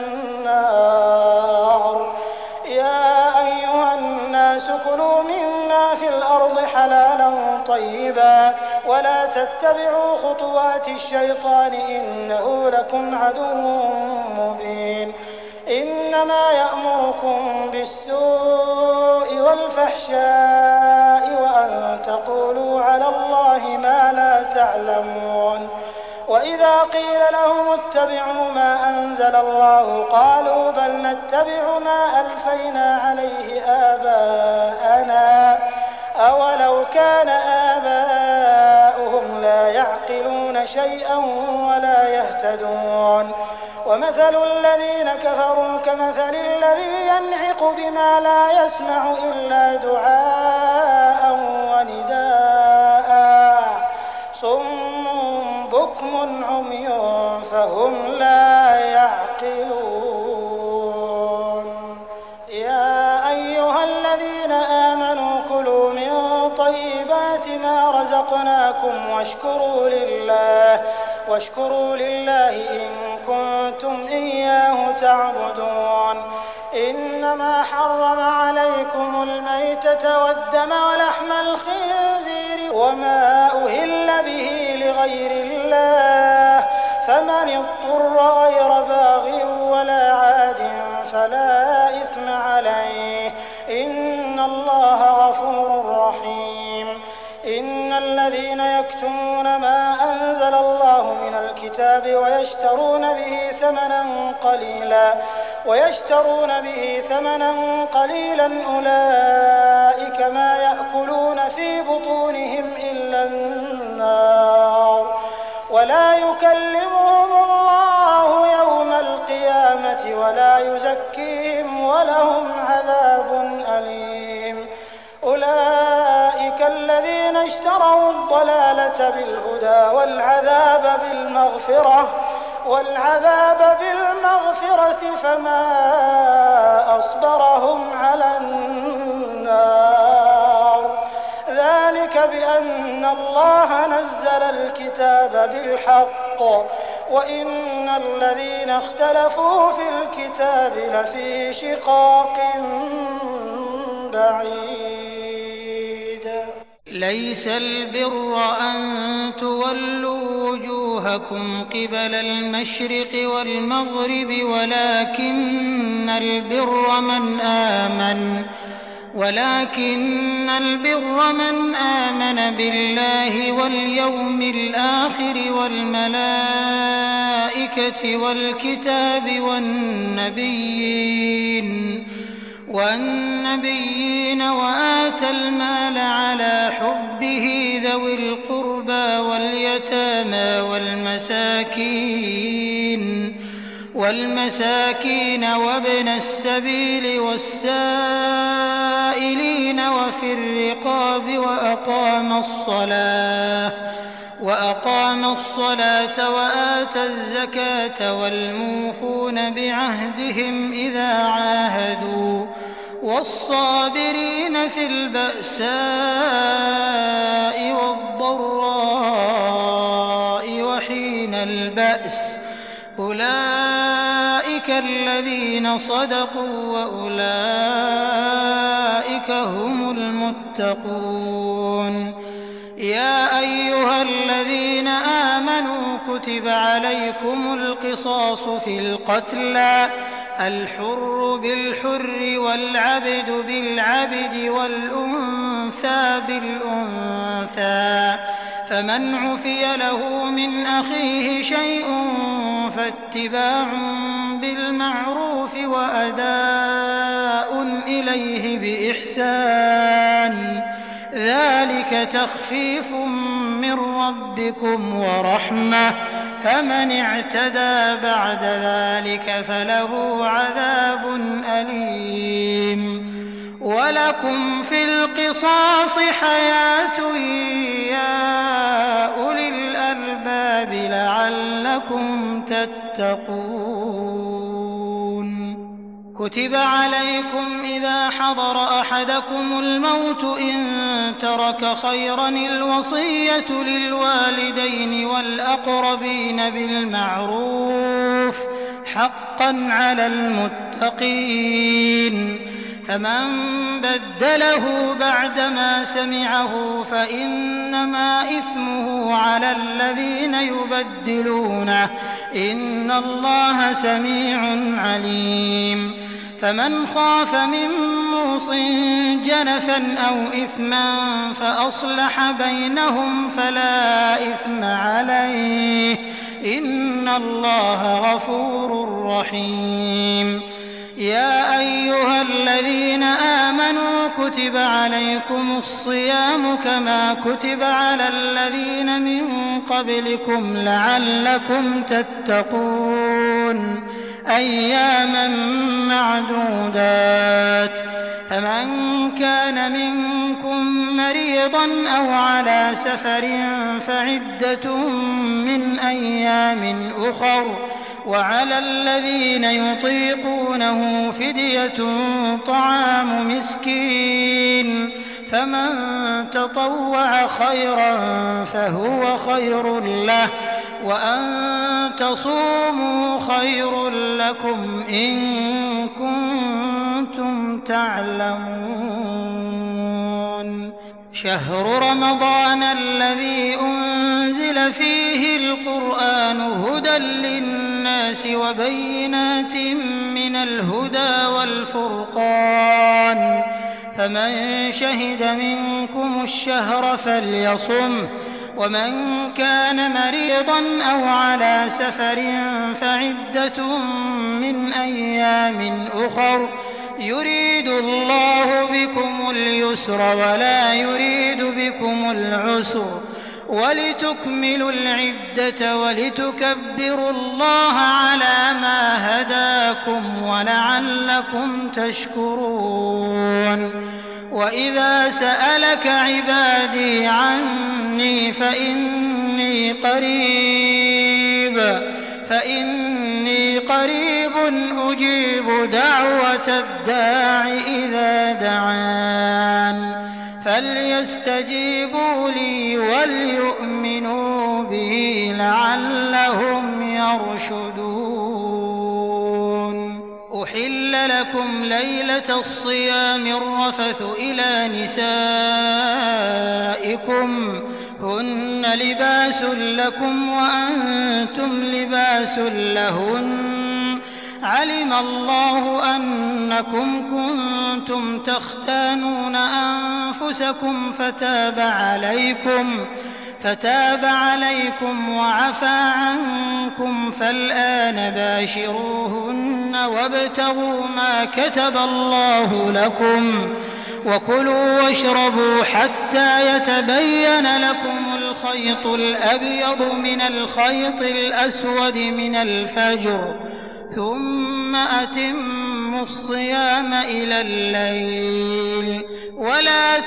النار يا أيها الناس كلوا مما في الأرض حلالا طيبا ولا تتبعوا خطوات الشيطان إنه لكم عدو مبين إنما يأمركم بالسوء والفحشاء وأن تقولوا على الله ما لا تعلمون وإذا قيل لهم اتبعوا ما أنزل الله قالوا بل نتبع ما ألفينا عليه آباءنا أولو كان آباؤهم لا يعقلون شيئا ولا يهتدون ومثل الذين كفروا كمثل الذي ينعق بما لا يسمع إلا دعاء ونداء صم بكم عمي فهم لا يعقلون يا أيها الذين آمنوا كلوا من طيبات ما رزقناكم واشكروا لله واشكروا لله إن كنتم إياه تعبدون إنما حرم عليكم الميتة والدم ولحم الخنزير وما أهل به لغير الله فمن اضطر غير باغ ولا عاد فلا إثم عليه إن الله غفور رحيم إن الذين يكتمون ما أنزل الله من الكتاب ويشترون به ثمنا قليلا ويشترون به ثمنا قليلا أولئك ما يأكلون في بطونهم إلا النار ولا يكلمهم الله يوم القيامة ولا يزكيهم ولهم عذاب أليم أولئك الذين اشتروا الضلالة بالهدى والعذاب بالمغفرة والعذاب بالمغفرة فما أصبرهم على النار ذلك بأن الله نزل الكتاب بالحق وإن الذين اختلفوا في الكتاب لفي شقاق بعيد ليس البر أن تولوا وجوهكم قبل المشرق والمغرب ولكن البر من آمن ولكن البر من آمن بالله واليوم الآخر والملائكة والكتاب والنبيين والنبيين وآتى المال على حبه ذوي القربى واليتامى والمساكين والمساكين وابن السبيل والسائلين وفي الرقاب وأقام الصلاة وأقام الصلاة وآتى الزكاة والموفون بعهدهم إذا عاهدوا والصابرين في البأساء والضراء وحين البأس أولئك الذين صدقوا وأولئك هم المتقون يا أيها الذين آمنوا كتب عليكم القصاص في القتلى الحر بالحر والعبد بالعبد والأنثى بالأنثى فمن عفي له من أخيه شيء فاتباع بالمعروف وأداء إليه بإحسان ذلك تخفيف من ربكم ورحمة فمن اعتدى بعد ذلك فله عذاب أليم ولكم في القصاص حياة يا أولي الألباب لعلكم تتقون كتب عليكم إذا حضر أحدكم الموت إن ترك خيرا الوصية للوالدين والأقربين بالمعروف حقا على المتقين فمن بدله بعدما سمعه فإنما إثمه على الذين يبدلونه إن الله سميع عليم فمن خاف من موص جنفا أو إثما فأصلح بينهم فلا إثم عليه إن الله غفور رحيم. يا أيها الذين آمنوا كتب عليكم الصيام كما كتب على الذين من قبلكم لعلكم تتقون أياما معدودات. فمن كان منكم مريضا أو على سفر فعدة من أيام أخر، وعلى الذين يطيقونه فدية طعام مسكين، فمن تطوع خيرا فهو خير له، وأن تصوموا خير لكم إن كنتم تعلمون. شهر رمضان الذي أنزل فيه القرآن هدى للناس وبينات من الهدى والفرقان، فمن شهد منكم الشهر فليصم، ومن كان مريضا أو على سفر فعدة من أيام أخر، يريد الله بكم اليسر ولا يريد بكم العسر، ولتكملوا العدة ولتكبروا الله على ما هداكم ولعلكم تشكرون. وإذا سألك عبادي عني فإني قريب فإني قريب أجيب دعوة الداع إذا دعان، فليستجيبوا لي وليؤمنوا بي لعلهم يرشدون. أحل لكم ليلة الصيام الرفث إلى نسائكم هن لباس لكم وأنتم لباس لهن، علم الله أنكم كنتم تختانون أنفسكم فتاب عليكم فتاب عليكم وعفى عنكم، فالآن باشروهن وابتغوا ما كتب الله لكم، وكلوا واشربوا حتى يتبين لكم الخيط الأبيض من الخيط الأسود من الفجر، ثم أتموا الصيام إلى الليل، ولا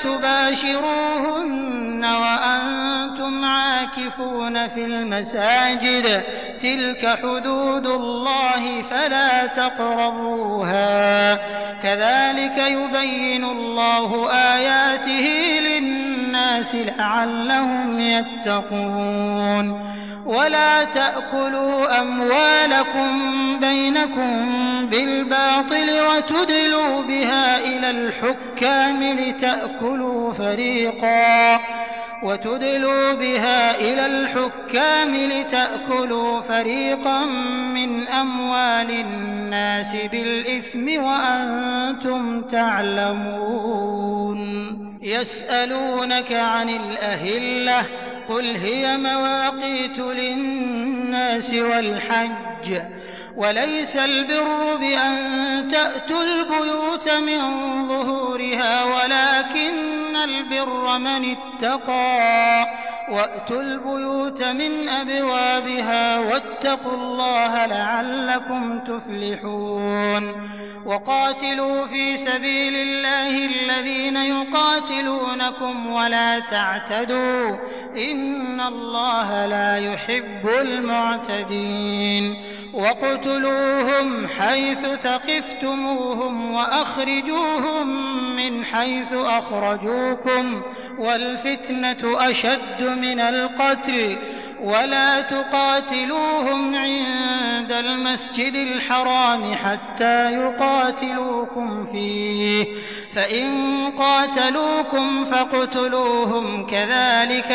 تباشروهن وأنتم عاكفون في المساجد، تلك حدود الله فلا تقربوها، كذلك يبين الله آياته للناس لعلهم يتقون. ولا تأكلوا أموالكم بينكم بالباطل وتدلوا بها إلى الحكام لتأكلوا فريقا وتدلوا بها إلى الحكام لتأكلوا فريقا من أموال الناس بالإثم وأنتم تعلمون. يسألونك عن الأهلة قل هي مواقيت للناس والحج، وليس البر بأن تأتوا البيوت من ظهورها ولكن البر من اتقى، وأتوا البيوت من أبوابها واتقوا الله لعلكم تفلحون. وقاتلوا في سبيل الله الذين يقاتلونكم ولا تعتدوا إن الله لا يحب المعتدين. واقتلوهم حيث ثقفتموهم وأخرجوهم من حيث أخرجوكم والفتنة أشد من القتل، ولا تقاتلوهم عند المسجد الحرام حتى يقاتلوكم فيه، فإن قاتلوكم فاقتلوهم كذلك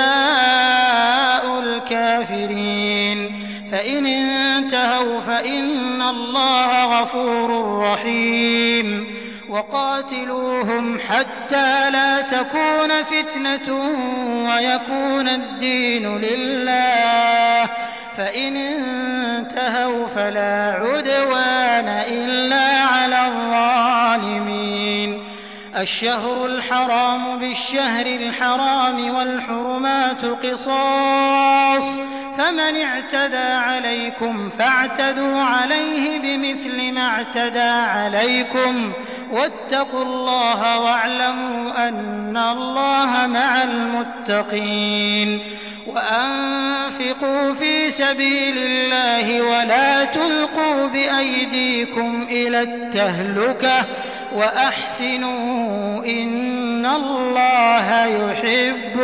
جزاء الكافرين، فإن انتهوا فإن الله غفور رحيم. وقاتلوهم حتى لا تكون فتنة ويكون الدين لله، فإن انتهوا فلا عدوان إلا على الظالمين. الشهر الحرام بالشهر الحرام والحرمات قصاص، فمن اعتدى عليكم فاعتدوا عليه بمثل ما اعتدى عليكم، واتقوا الله واعلموا أن الله مع المتقين. وأنفقوا في سبيل الله ولا تلقوا بأيديكم إلى التهلكة وأحسنوا إن الله يحب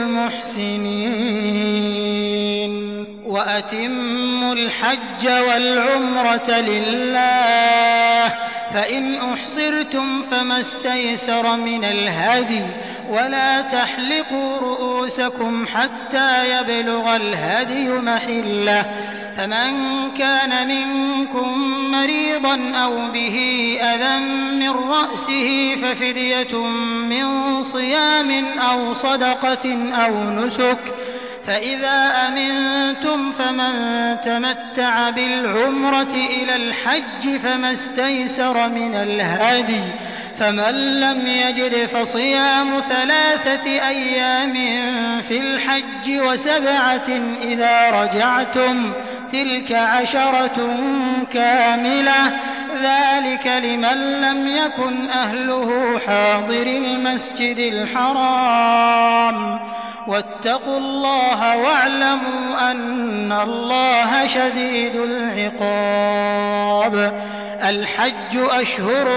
المحسنين. وأتموا الحج والعمرة لله، فإن أحصرتم فما استيسر من الهدي، ولا تحلقوا رؤوسكم حتى يبلغ الهدي محله، فمن كان منكم مريضا أو به أذى من رأسه ففدية من صيام أو صدقة أو نسك، فإذا أمنتم فمن تمتع بالعمرة إلى الحج فما استيسر من الهدي، فمن لم يجد فصيام ثلاثة أيام في الحج وسبعة إذا رجعتم، تلك عشرة كاملة، ذلك لمن لم يكن أهله حاضر المسجد الحرام. واتقوا الله واعلموا أن الله شديد العقاب. الحج أشهر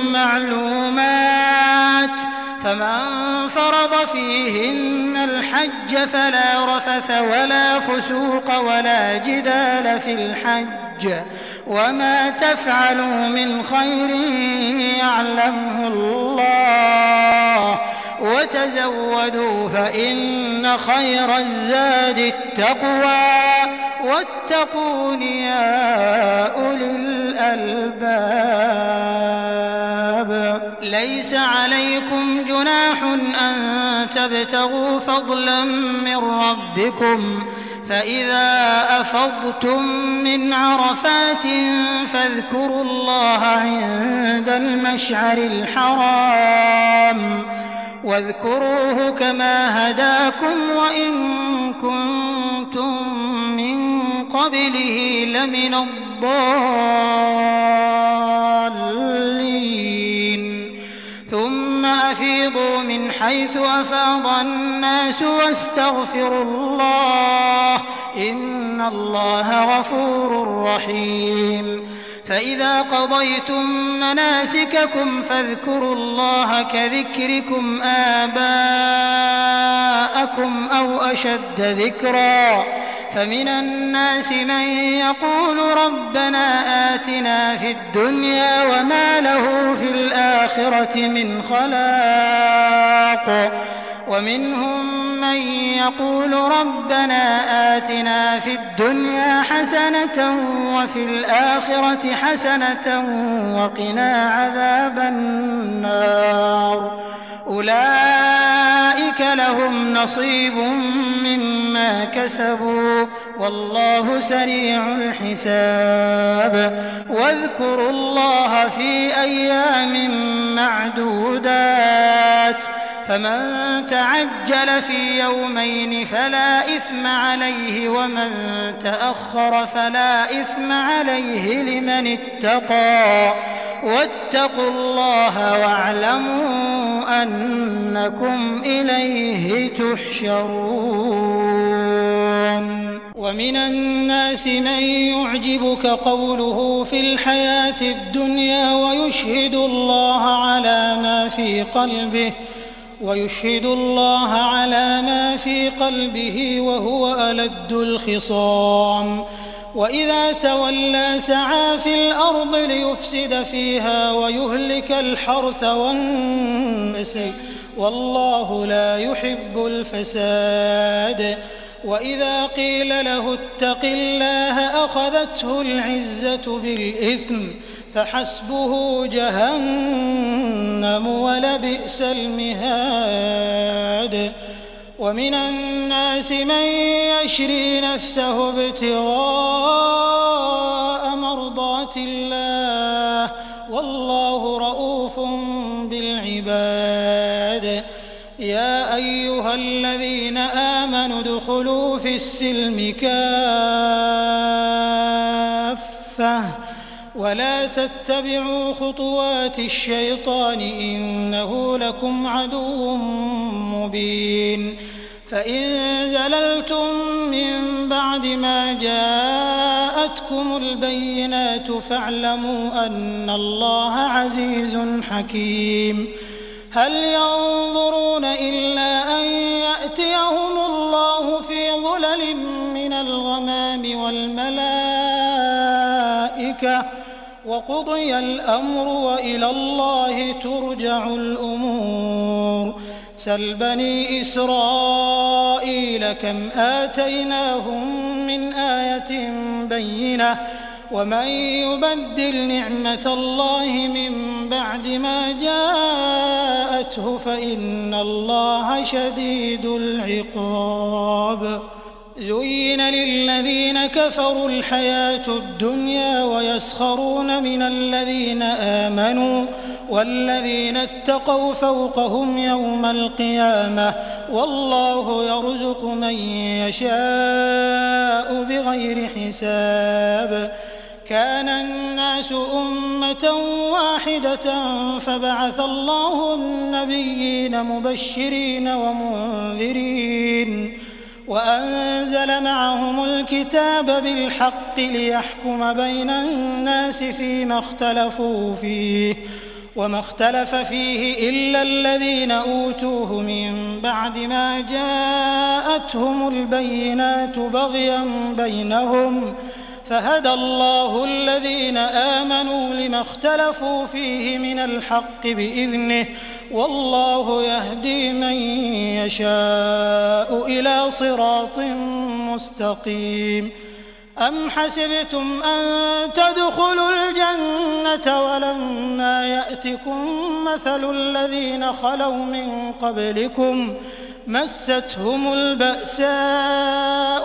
معلومات، فمن فرض فيهن الحج فلا رفث ولا فسوق ولا جدال في الحج، وما تفعلوا من خير يعلمه الله، وتزودوا فإن خير الزاد التقوى، واتقون يا أولي الألباب. ليس عليكم جناح أن تبتغوا فضلا من ربكم، فإذا أفضتم من عرفات فاذكروا الله عند المشعر الحرام، واذكروه كما هداكم وإن كنتم من قبله لمن الضالين. ثم أفيضوا من حيث أفاض الناس واستغفروا الله إن الله غفور رحيم. فإذا قضيتم مناسككم فاذكروا الله كذكركم آباءكم أو أشد ذكرا، فمن الناس من يقول ربنا آتنا في الدنيا وما له في الآخرة من خلاق، ومنهم من يقول ربنا آتنا في الدنيا حسنة وفي الآخرة حسنة وقنا عذاب النار. أولئك لهم نصيب مما كسبوا والله سريع الحساب. واذكروا الله في أيام معدودات، فمن تعجل في يومين فلا إثم عليه، ومن تأخر فلا إثم عليه لمن اتقى. واتقوا الله واعلموا أنكم إليه تحشرون. ومن الناس من يعجبك قوله في الحياة الدنيا ويشهد الله على ما في قلبه ويشهد الله على ما في قلبه وهو ألد الخصام، وإذا تولى سعى في الأرض ليفسد فيها ويهلك الحرث والنسل والله لا يحب الفساد. وإذا قيل له اتق الله أخذته العزة بالإثم فحسبه جهنم ولبئس المهاد. ومن الناس من يشري نفسه ابتغاء مرضات الله والله رءوف بالعباد. يا أيها الذين آمنوا ادخلوا في السلم كافة ولا تتبعوا خطوات الشيطان إنه لكم عدو مبين. فإن زللتم من بعد ما جاءتكم البينات فاعلموا أن الله عزيز حكيم. هل ينظرون إلا أن يأتيهم الله في ظلل من الغمام والملائكة وقضي الأمر وإلى الله ترجع الأمور. سل بني إسرائيل كم آتيناهم من آية بينة ومن يبدل نعمة الله من بعد ما جاءته فإن الله شديد العقاب. زين للذين كفروا الحياة الدنيا ويسخرون من الذين آمنوا والذين اتقوا فوقهم يوم القيامة والله يرزق من يشاء بغير حساب. كان الناس أمة واحدة فبعث الله النبيين مبشرين ومنذرين وأنزل معهم الكتاب بالحق ليحكم بين الناس فيما اختلفوا فيه وما اختلف فيه إلا الذين أوتوه من بعد ما جاءتهم البينات بغيا بينهم فهدى الله الذين آمنوا لما اختلفوا فيه من الحق بإذنه والله يهدي من يشاء إلى صراط مستقيم. أم حسبتم أن تدخلوا الجنة ولما يأتكم مثل الذين خلوا من قبلكم مستهم البأساء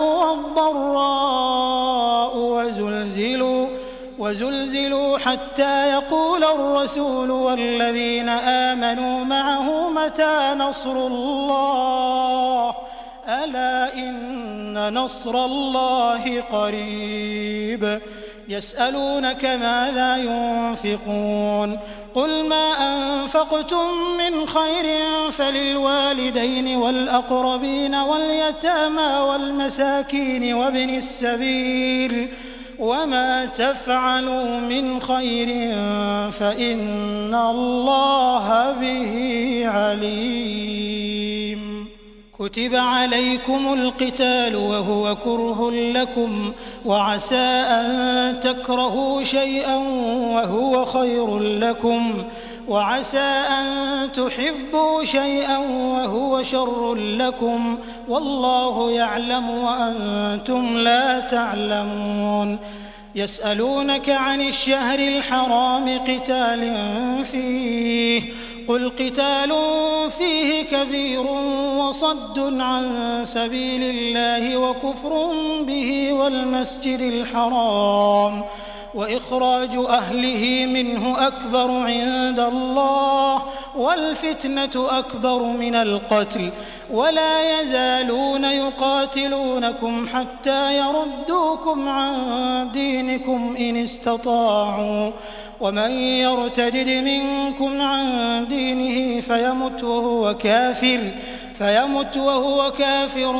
والضراء وزلزلوا وزلزلوا حتى يقول الرسول والذين آمنوا معه متى نصر الله ألا إن نصر الله قريب. يسألونك ماذا ينفقون قل ما أنفقتم من خير فللوالدين والأقربين واليتامى والمساكين وابن السبيل وما تفعلوا من خير فإن الله به عليم. كتب عليكم القتال وهو كره لكم وعسى أن تكرهوا شيئا وهو خير لكم وعسى أن تحبوا شيئا وهو شر لكم والله يعلم وأنتم لا تعلمون. يسألونك عن الشهر الحرام قتال فيه قل قتال فيه كبير وصد عن سبيل الله وكفر به والمسجد الحرام وإخراج أهله منه أكبر عند الله والفتنة أكبر من القتل ولا يزالون يقاتلونكم حتى يردوكم عن دينكم إن استطاعوا ومن يرتدد منكم عن دينه فيمت وهو كافر فيمت وهو كافر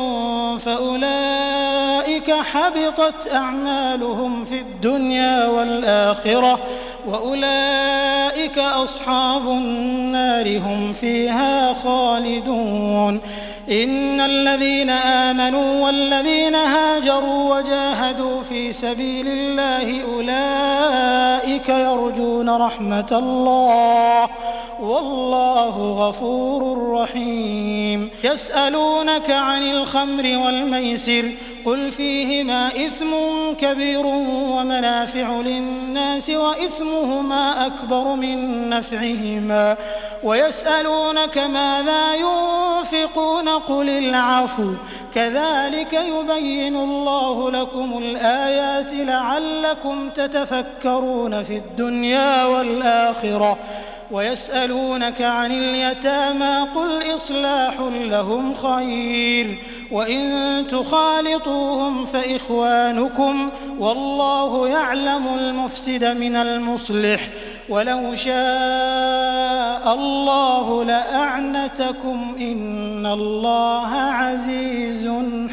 فأولئك حبطت أعمالهم في الدنيا والآخرة وأولئك أصحاب النار هم فيها خالدون. إن الذين آمنوا والذين هاجروا وجاهدوا في سبيل الله أولئك يرجون رحمة الله والله غفور رحيم. يسألونك عن الخمر والميسر قل فيهما إثم كبير ومنافع للناس وإثمهما أكبر من نفعهما ويسألونك ماذا ينفقون قل العفو كذلك يبين الله لكم الآيات لعلكم تتفكرون في الدنيا والآخرة ويسألونك عن اليتامى قل إصلاح لهم خير وإن تخالطوهم فإخوانكم والله يعلم المفسد من المصلح ولو شاء الله لأعنتكم إن الله عزيز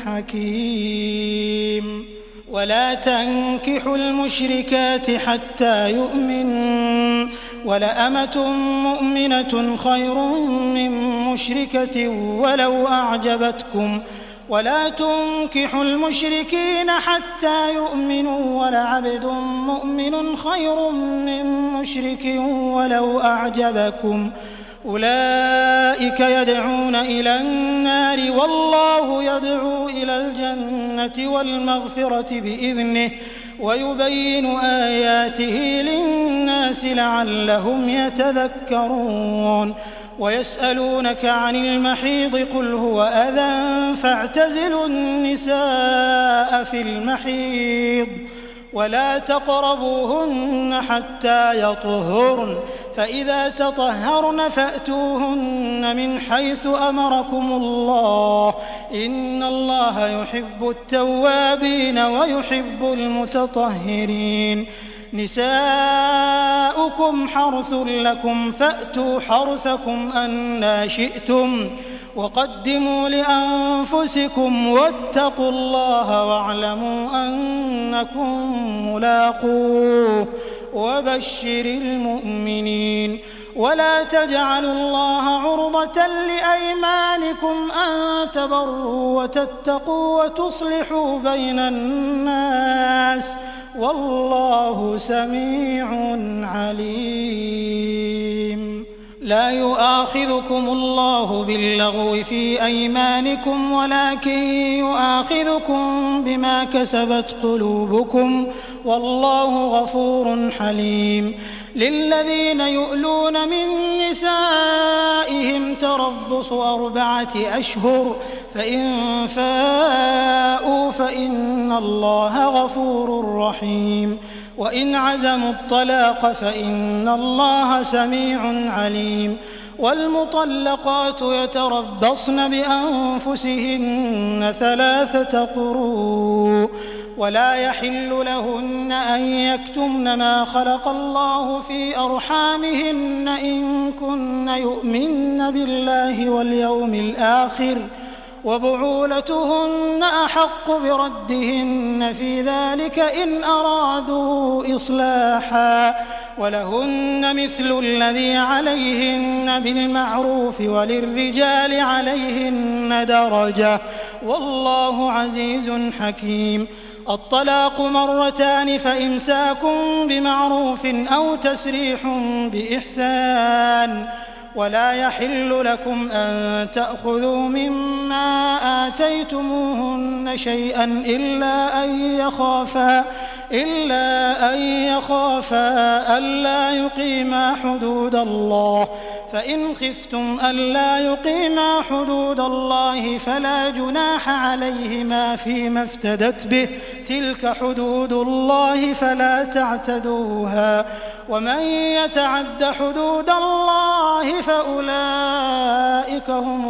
حكيم ولا تنكحوا المشركات حتى يؤمنوا ولأمة مؤمنة خير من مشركة ولو أعجبتكم ولا تنكحوا المشركين حتى يؤمنوا ولعبد مؤمن خير من مشرك ولو أعجبكم أولئك يدعون إلى النار والله يدعو إلى الجنة والمغفرة بإذنه ويبين آياته للناس لعلهم يتذكرون ويسألونك عن المحيض قل هو أذى فاعتزلوا النساء في المحيض ولا تقربوهن حتى يطهرن فإذا تطهرن فأتوهن من حيث أمركم الله إن الله يحب التوابين ويحب المتطهرين نساؤكم حرث لكم فأتوا حرثكم أنى شئتم وقدموا لأنفسكم واتقوا الله واعلموا أنكم ملاقوه وبشر المؤمنين ولا تجعلوا الله عرضة لأيمانكم أن تبروا وتتقوا وتصلحوا بين الناس والله سميع عليم لا يؤاخذكم الله باللغو في أيمانكم ولكن يؤاخذكم بما كسبت قلوبكم والله غفور حليم للذين يؤلون من نسائهم تربص أربعة أشهر فإن فاءوا فإن الله غفور رحيم وإن عزموا الطلاق فإن الله سميع عليم والمطلقات يتربصن بأنفسهن ثلاثة قروء ولا يحل لهن أن يكتمن ما خلق الله في أرحامهن إن كن يؤمن بالله واليوم الآخر وبعولتهن أحق بردهن في ذلك إن أرادوا إصلاحا ولهن مثل الذي عليهن بالمعروف وللرجال عليهن درجة والله عزيز حكيم الطلاق مرتان فإمساك بمعروف أو تسريح بإحسان ولا يحل لكم أن تأخذوا مما آتيتموهن شيئا إلا أن يخافا إلا أن يخافا ألا يقيما حدود الله فإن خفتم ألا يقيما حدود الله فلا جناح عليهما فيما افتدت به تلك حدود الله فلا تعتدوها ومن يتعد حدود الله فأولئك هم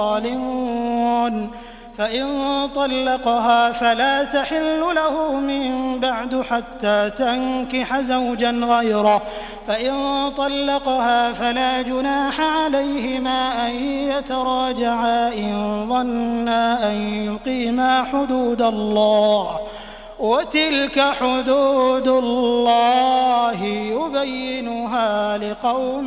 الظالمون فإن طلقها فلا تحل له من بعد حتى تنكح زوجا غيره فإن طلقها فلا جناح عليهما أن يتراجعا إن ظنا أن يقيما حدود الله وتلك حدود الله يبينها لقوم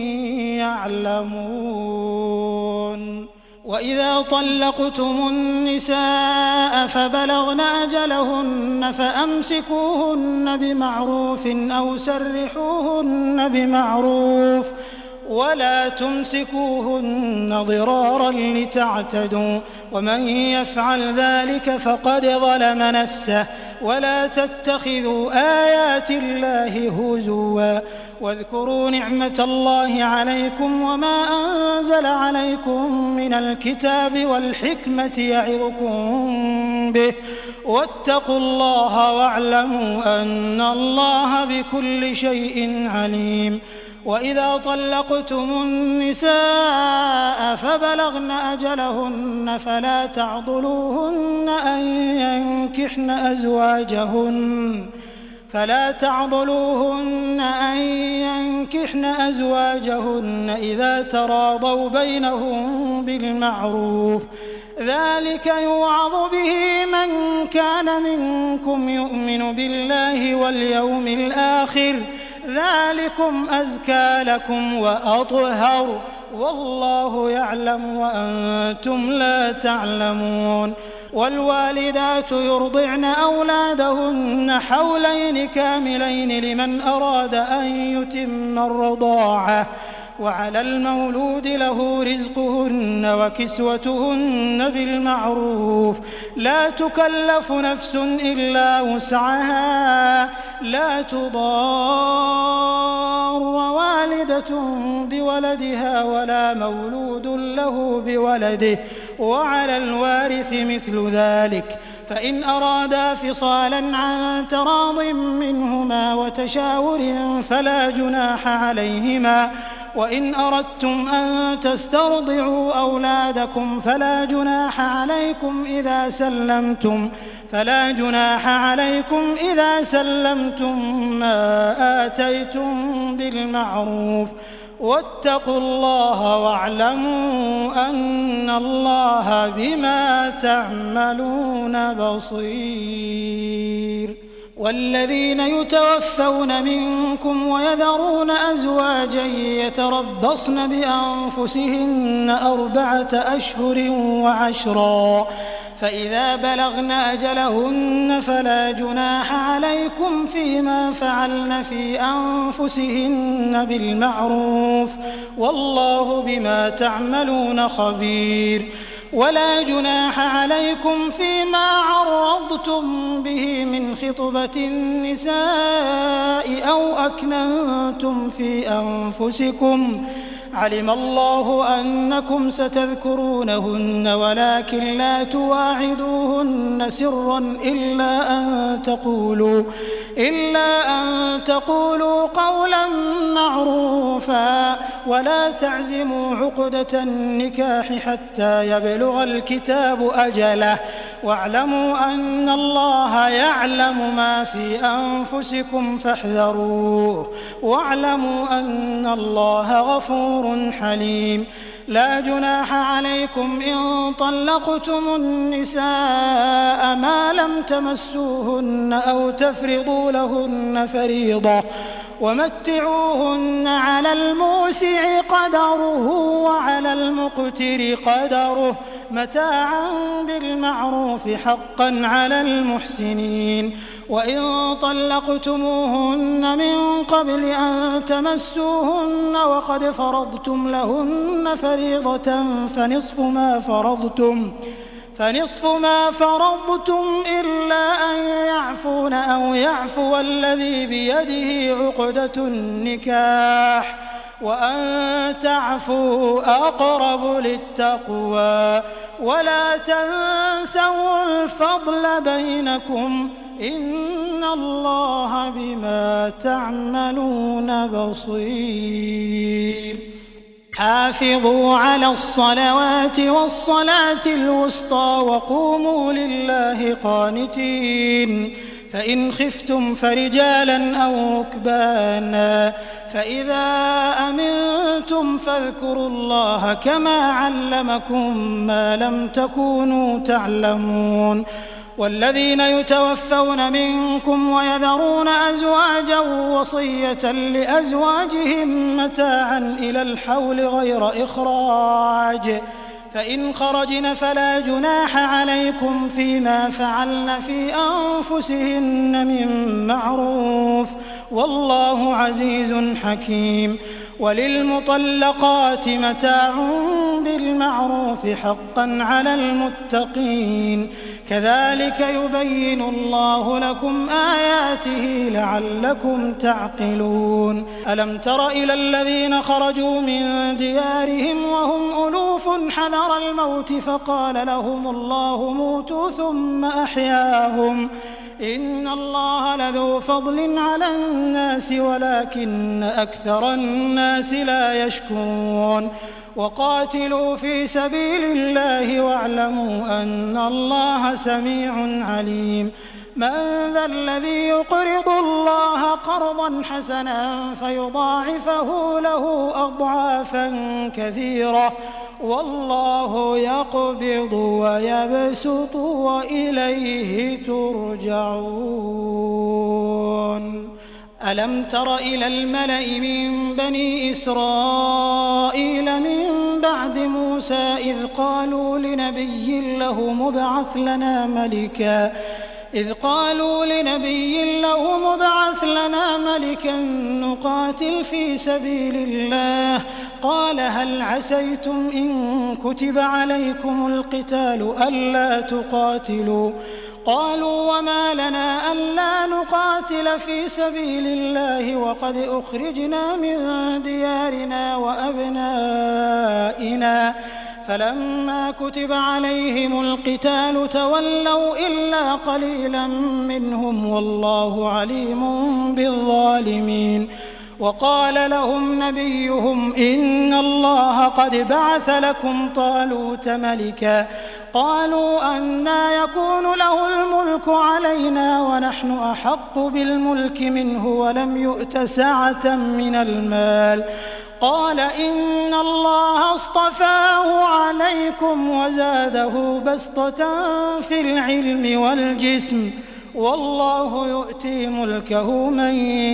يعلمون وإذا طلقتم النساء فبلغن أجلهن فأمسكوهن بمعروف أو سرحوهن بمعروف ولا تمسكوهن ضرارا لتعتدوا ومن يفعل ذلك فقد ظلم نفسه ولا تتخذوا آيات الله هزوا واذكروا نعمة الله عليكم وما أنزل عليكم من الكتاب والحكمة يعظكم به واتقوا الله واعلموا أن الله بكل شيء عليم. وإذا طلقتم النساء فبلغن أجلهن فلا تعضلوهن أن ينكحن أزواجهن فلا تعضلوهن أن ينكحن أزواجهن إذا تراضوا بينهم بالمعروف ذلك يوعظ به من كان منكم يؤمن بالله واليوم الآخر ذلكم أزكى لكم وأطهر والله يعلم وأنتم لا تعلمون. والوالدات يرضعن أولادهن حولين كاملين لمن أراد أن يتم الرضاعة وعلى المولود له رزقهن وكسوتهن بالمعروف لا تكلف نفس إلا وسعها لا تضار والدة بولدها ولا مولود له بولده وعلى الوارث مثل ذلك فإن أرادا فصالا عن تراض منهما وتشاور فلا جناح عليهما. وإن أردتم أن تسترضعوا أولادكم فلا جناح عليكم إذا سلمتم فلا جناح عليكم إذا سلمتم ما آتيتم بالمعروف واتقوا الله واعلموا أن الله بما تعملون بصير. والذين يتوفون منكم ويذرون أزواجا يتربصن بأنفسهن أربعة أشهر وعشرا فإذا بلغن أجلهن فلا جناح عليكم فيما فعلن في أنفسهن بالمعروف والله بما تعملون خبير. ولا جناح عليكم فيما عرضتم به من خطبة النساء أو أكننتم في أنفسكم علم الله أنكم ستذكرونهن ولكن لا تواعدوهن سرا إلا أن تقولوا إلا أن تقولوا قولا معروفا ولا تعزموا عقدة النكاح حتى يبلغ الكتاب أجله واعلموا أن الله يعلم ما في أنفسكم فاحذروه واعلموا أن الله غفور حليم. لا جناح عليكم إن طلقتم النساء ما لم تمسوهن أو تفرضوا لهن فريضة ومتعوهن على الموسع قدره وعلى المقتر قدره متاعا بالمعروف حقا على المحسنين. وإن طلقتموهن من قبل أن تمسوهن وقد فرضتم لهن فريضة فنصف ما فرضتم فنصف ما فرضتم إلا أن يعفون أو يعفو الذي بيده عقدة النكاح وأن تعفوا أقرب للتقوى ولا تنسوا الفضل بينكم إن الله بما تعملون بصير. حافظوا على الصلوات والصلاة الوسطى وقوموا لله قانتين فإن خفتم فرجالا أو ركبانا فإذا أمنتم فاذكروا الله كما علمكم ما لم تكونوا تعلمون. والذين يتوفون منكم ويذرون أزواجا وصية لأزواجهم متاعا إلى الحول غير إخراج فإن خرجن فلا جناح عليكم فيما فعلن في أنفسهن من معروف والله عزيز حكيم. وللمطلقات متاع بالمعروف حقا على المتقين كذلك يبين الله لكم آياته لعلكم تعقلون ألم تر إلى الذين خرجوا من ديارهم وهم ألوف حذر الموت فقال لهم الله موتوا ثم أحياهم إن الله لذو فضل على الناس ولكن أكثر الناس لا يشكرون وقاتلوا في سبيل الله واعلموا أن الله سميع عليم من ذا الذي يقرض الله قرضا حسنا فيضاعفه له أضعافا كثيرة والله يقبض ويبسط وإليه ترجعون ألم تر إلى الملأ من بني إسرائيل من بعد موسى إذ قالوا لنبي له مبعث لنا ملكا إذ قالوا لنبي له مبعث لنا ملكا نقاتل في سبيل الله قال هل عسيتم إن كتب عليكم القتال ألا تقاتلوا قالوا وما لنا ألا نقاتل في سبيل الله وقد أخرجنا من ديارنا وأبنائنا فلما كتب عليهم القتال تولوا إلا قليلا منهم والله عليم بالظالمين وقال لهم نبيهم إن الله قد بعث لكم طالوت ملكا قالوا أنى يكون له الملك علينا ونحن أحق بالملك منه ولم يؤت سعة من المال قال إن الله اصطفاه عليكم وزاده بسطة في العلم والجسم والله يؤتي ملكه من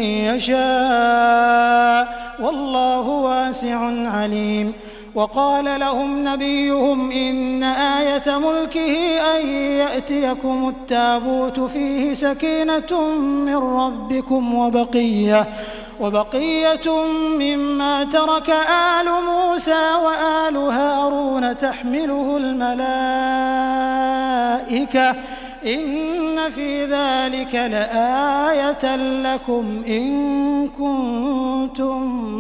يشاء والله واسع عليم وقال لهم نبيهم إن آية ملكه أن يأتيكم التابوت فيه سكينة من ربكم وبقية وبقية مما ترك آل موسى وآل هارون تحمله الملائكة إن في ذلك لآية لكم إن كنتم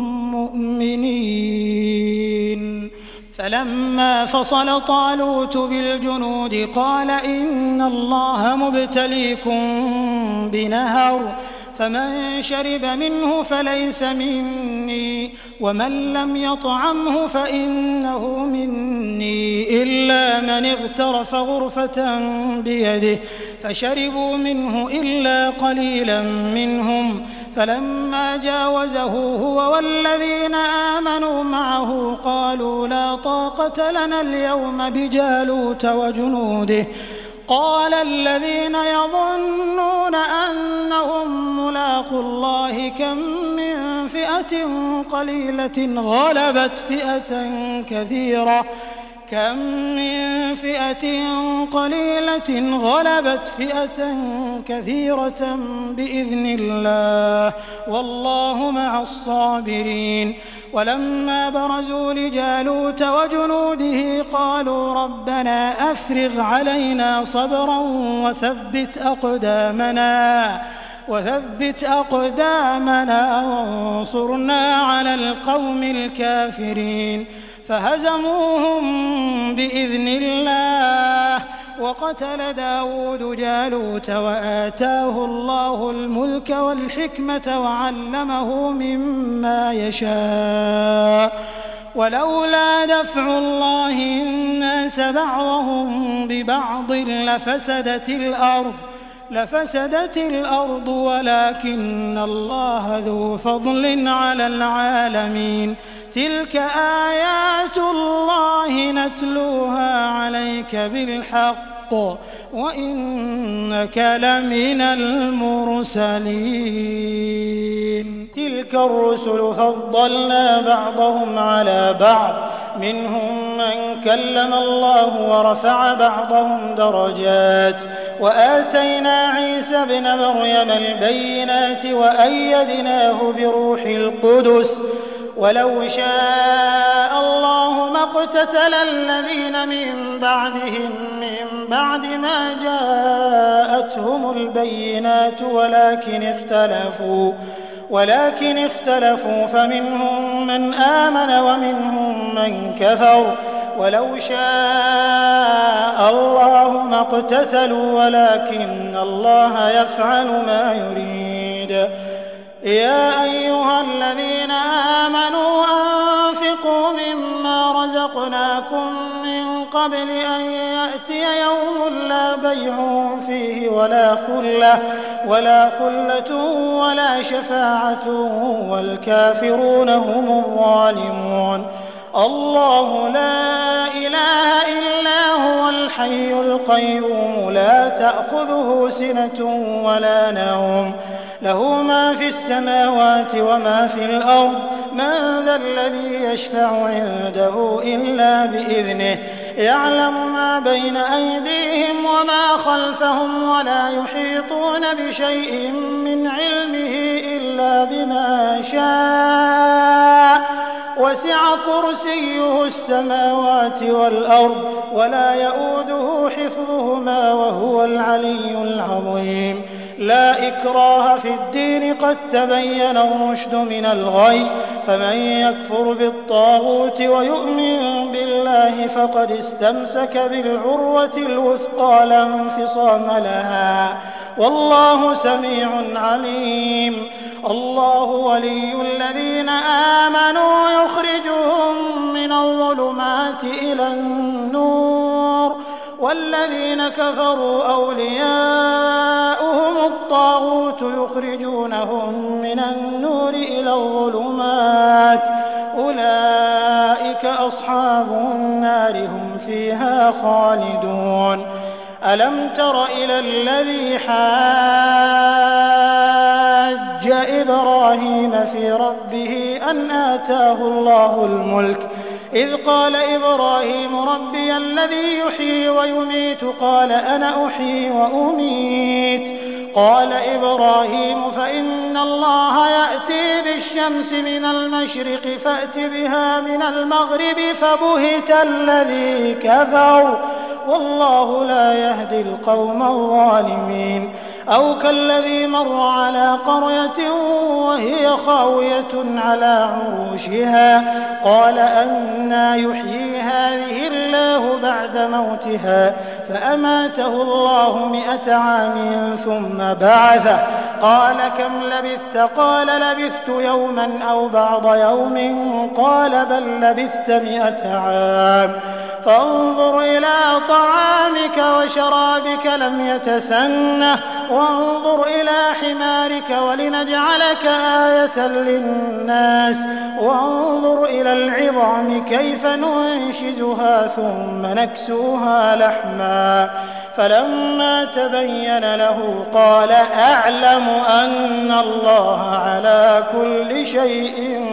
مؤمنين فلما فصل طالوت بالجنود قال إن الله مبتليكم بنهر فمن شرب منه فليس مني ومن لم يطعمه فإنه مني إلا من اغترف غرفة بيده فشربوا منه إلا قليلا منهم فلما جاوزه هو والذين آمنوا معه قالوا لا طاقة لنا اليوم بجالوت وجنوده قال الذين يظنون أنهم ملاقو الله كم من فئة قليلة غلبت فئة كثيرة كم من فئة قليلة غلبت فئة كثيرة بإذن الله والله مع الصابرين ولما برزوا لجالوت وجنوده قالوا ربنا أفرغ علينا صبرا وثبت أقدامنا وثبت أقدامنا وانصرنا على القوم الكافرين فهزموهم بإذن الله وقتل داود جالوت وآتاه الله الملك والحكمة وعلمه مما يشاء ولولا دفع الله الناس بعضهم ببعض لفسدت الأرض لفسدت الأرض ولكن الله ذو فضل على العالمين تلك آيات الله نتلوها عليك بالحق وإنك لمن المرسلين تلك الرسل فضلنا بعضهم على بعض منهم من كلم الله ورفع بعضهم درجات وآتينا عيسى ابن مريم البينات وأيدناه بروح القدس ولو شاء الله ما اقتتل الذين من بعدهم من بعد ما جاءتهم البينات ولكن اختلفوا ولكن اختلفوا فمنهم من آمن ومنهم من كفر ولو شاء الله ما اقتتلوا ولكن الله يفعل ما يريد. يا أيها الذين آمنوا أنفقوا مما رزقناكم من قبل أن يأتي يوم لا بيع فيه ولا خلة ولا خلة ولا شفاعة والكافرون هم الظالمون. الله لا إله إلا هو الحي القيوم لا تأخذه سنة ولا نوم له ما في السماوات وما في الأرض من ذا الذي يشفع عنده إلا بإذنه يعلم ما بين أيديهم وما خلفهم ولا يحيطون بشيء من علمه إلا بما شاء وسع كرسيه السماوات والأرض ولا يؤوده حفظهما وهو العلي العظيم. لا إكراه في الدين قد تبين الرشد من الغي فمن يكفر بالطاغوت ويؤمن بالله فقد استمسك بالعروة الوثقى لا انفصام لها والله سميع عليم. الله ولي الذين آمنوا يخرجهم من الظلمات إلى النور والذين كفروا أولياؤهم الطاغوت يخرجونهم من النور إلى الظلمات أولئك أصحاب النار هم فيها خالدون. ألم تر إلى الذي حاج إبراهيم في ربه أن آتاه الله الملك إذ قال إبراهيم ربي الذي يحيي ويميت قال أنا أحيي وأميت قال إبراهيم فإن الله يأتي بالشمس من المشرق فأت بها من المغرب فبهت الذي كفر والله لا يهدي القوم الظالمين. أو كالذي مر على قرية وهي خاوية على عروشها قال أنى يحيي هذه الله بعد موتها فأماته الله مئة عام ثم بعثه قال كم لبثت قال لبثت يوما أو بعض يوم قال بل لبثت مئة عام فانظر إلى طعامك وشرابك لم يتسنه وانظر إلى حمارك ولنجعلك آية للناس وانظر إلى العظام كيف ننشزها ثم نكسوها لحما فلما تبين له قال أعلم أن الله على كل شيء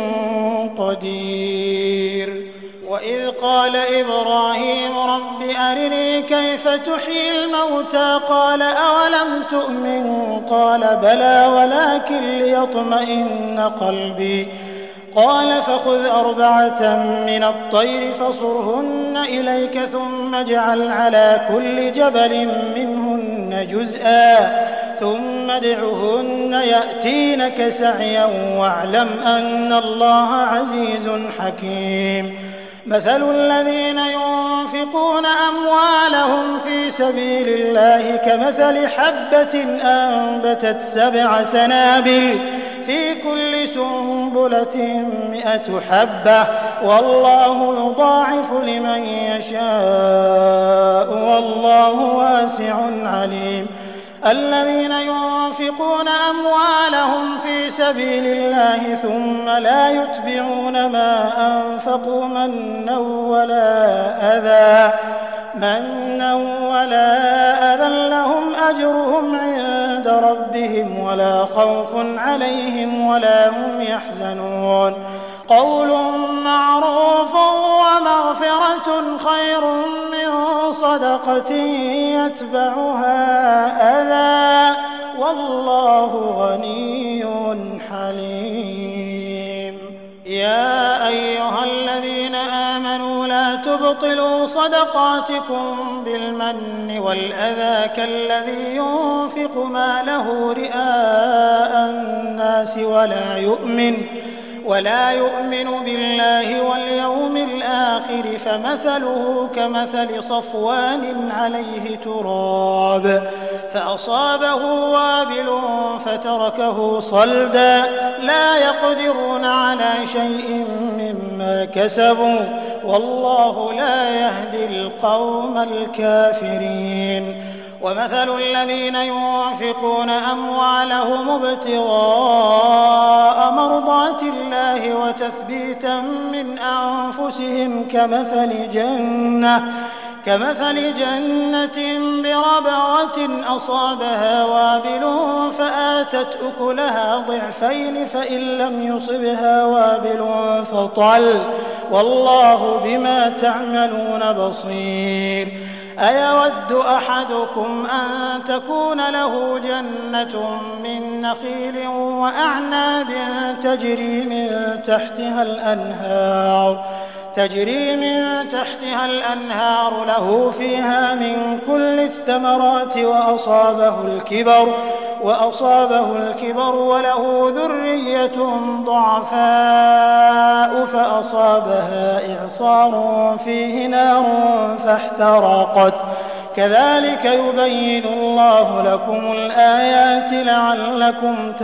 قدير. وإذ قال إبراهيم رب أرني كيف تحيي الموتى قال أولم تؤمن قال بلى ولكن ليطمئن قلبي قال فخذ أربعة من الطير فصرهن إليك ثم اجعل على كل جبل منهن جزءا ثم ادعهن يأتينك سعيا واعلم أن الله عزيز حكيم. مثل الذين ينفقون أموالهم في سبيل الله كمثل حبة أنبتت سبع سنابل في كل سنبلة مئة حبة والله يضاعف لمن يشاء والله واسع عليم. الذين ينفقون أموالهم في سبيل الله ثم لا يتبعون ما أنفقوا منا ولا أذى منا ولا أذى لهم أجرهم عند ربهم ولا خوف عليهم ولا هم يحزنون. قول معروف ومغفرة خير من صدقة يتبعها أذى والله غني حليم. يا أيها الذين آمنوا لا تبطلوا صدقاتكم بالمن والأذى كالذي ينفق ماله رئاء الناس ولا يؤمن ولا يؤمن بالله واليوم الآخر فمثله كمثل صفوان عليه تراب فأصابه وابل فتركه صلدا لا يقدرون على شيء مما كسبوا والله لا يهدي القوم الكافرين. ومثل الذين ينفقون أموالهم ابتغاء مرضات الله وتثبيتا من أنفسهم كمثل جنة كمثل جنة بربوة أصابها وابل فآتت أكلها ضعفين فإن لم يصبها وابل فطل والله بما تعملون بصير. أيود أحدكم أن تكون له جنة من نخيل وأعناب تجري من تحتها الأنهار تجري من تحتها الأنهار له فيها من كل الثمرات وأصابه الكبر وأصابه الكبر وله ذرية ضعفاء فأصابها إعصار فيه نار فاحترقت كذلك يبين الله لكم الآيات لعلكم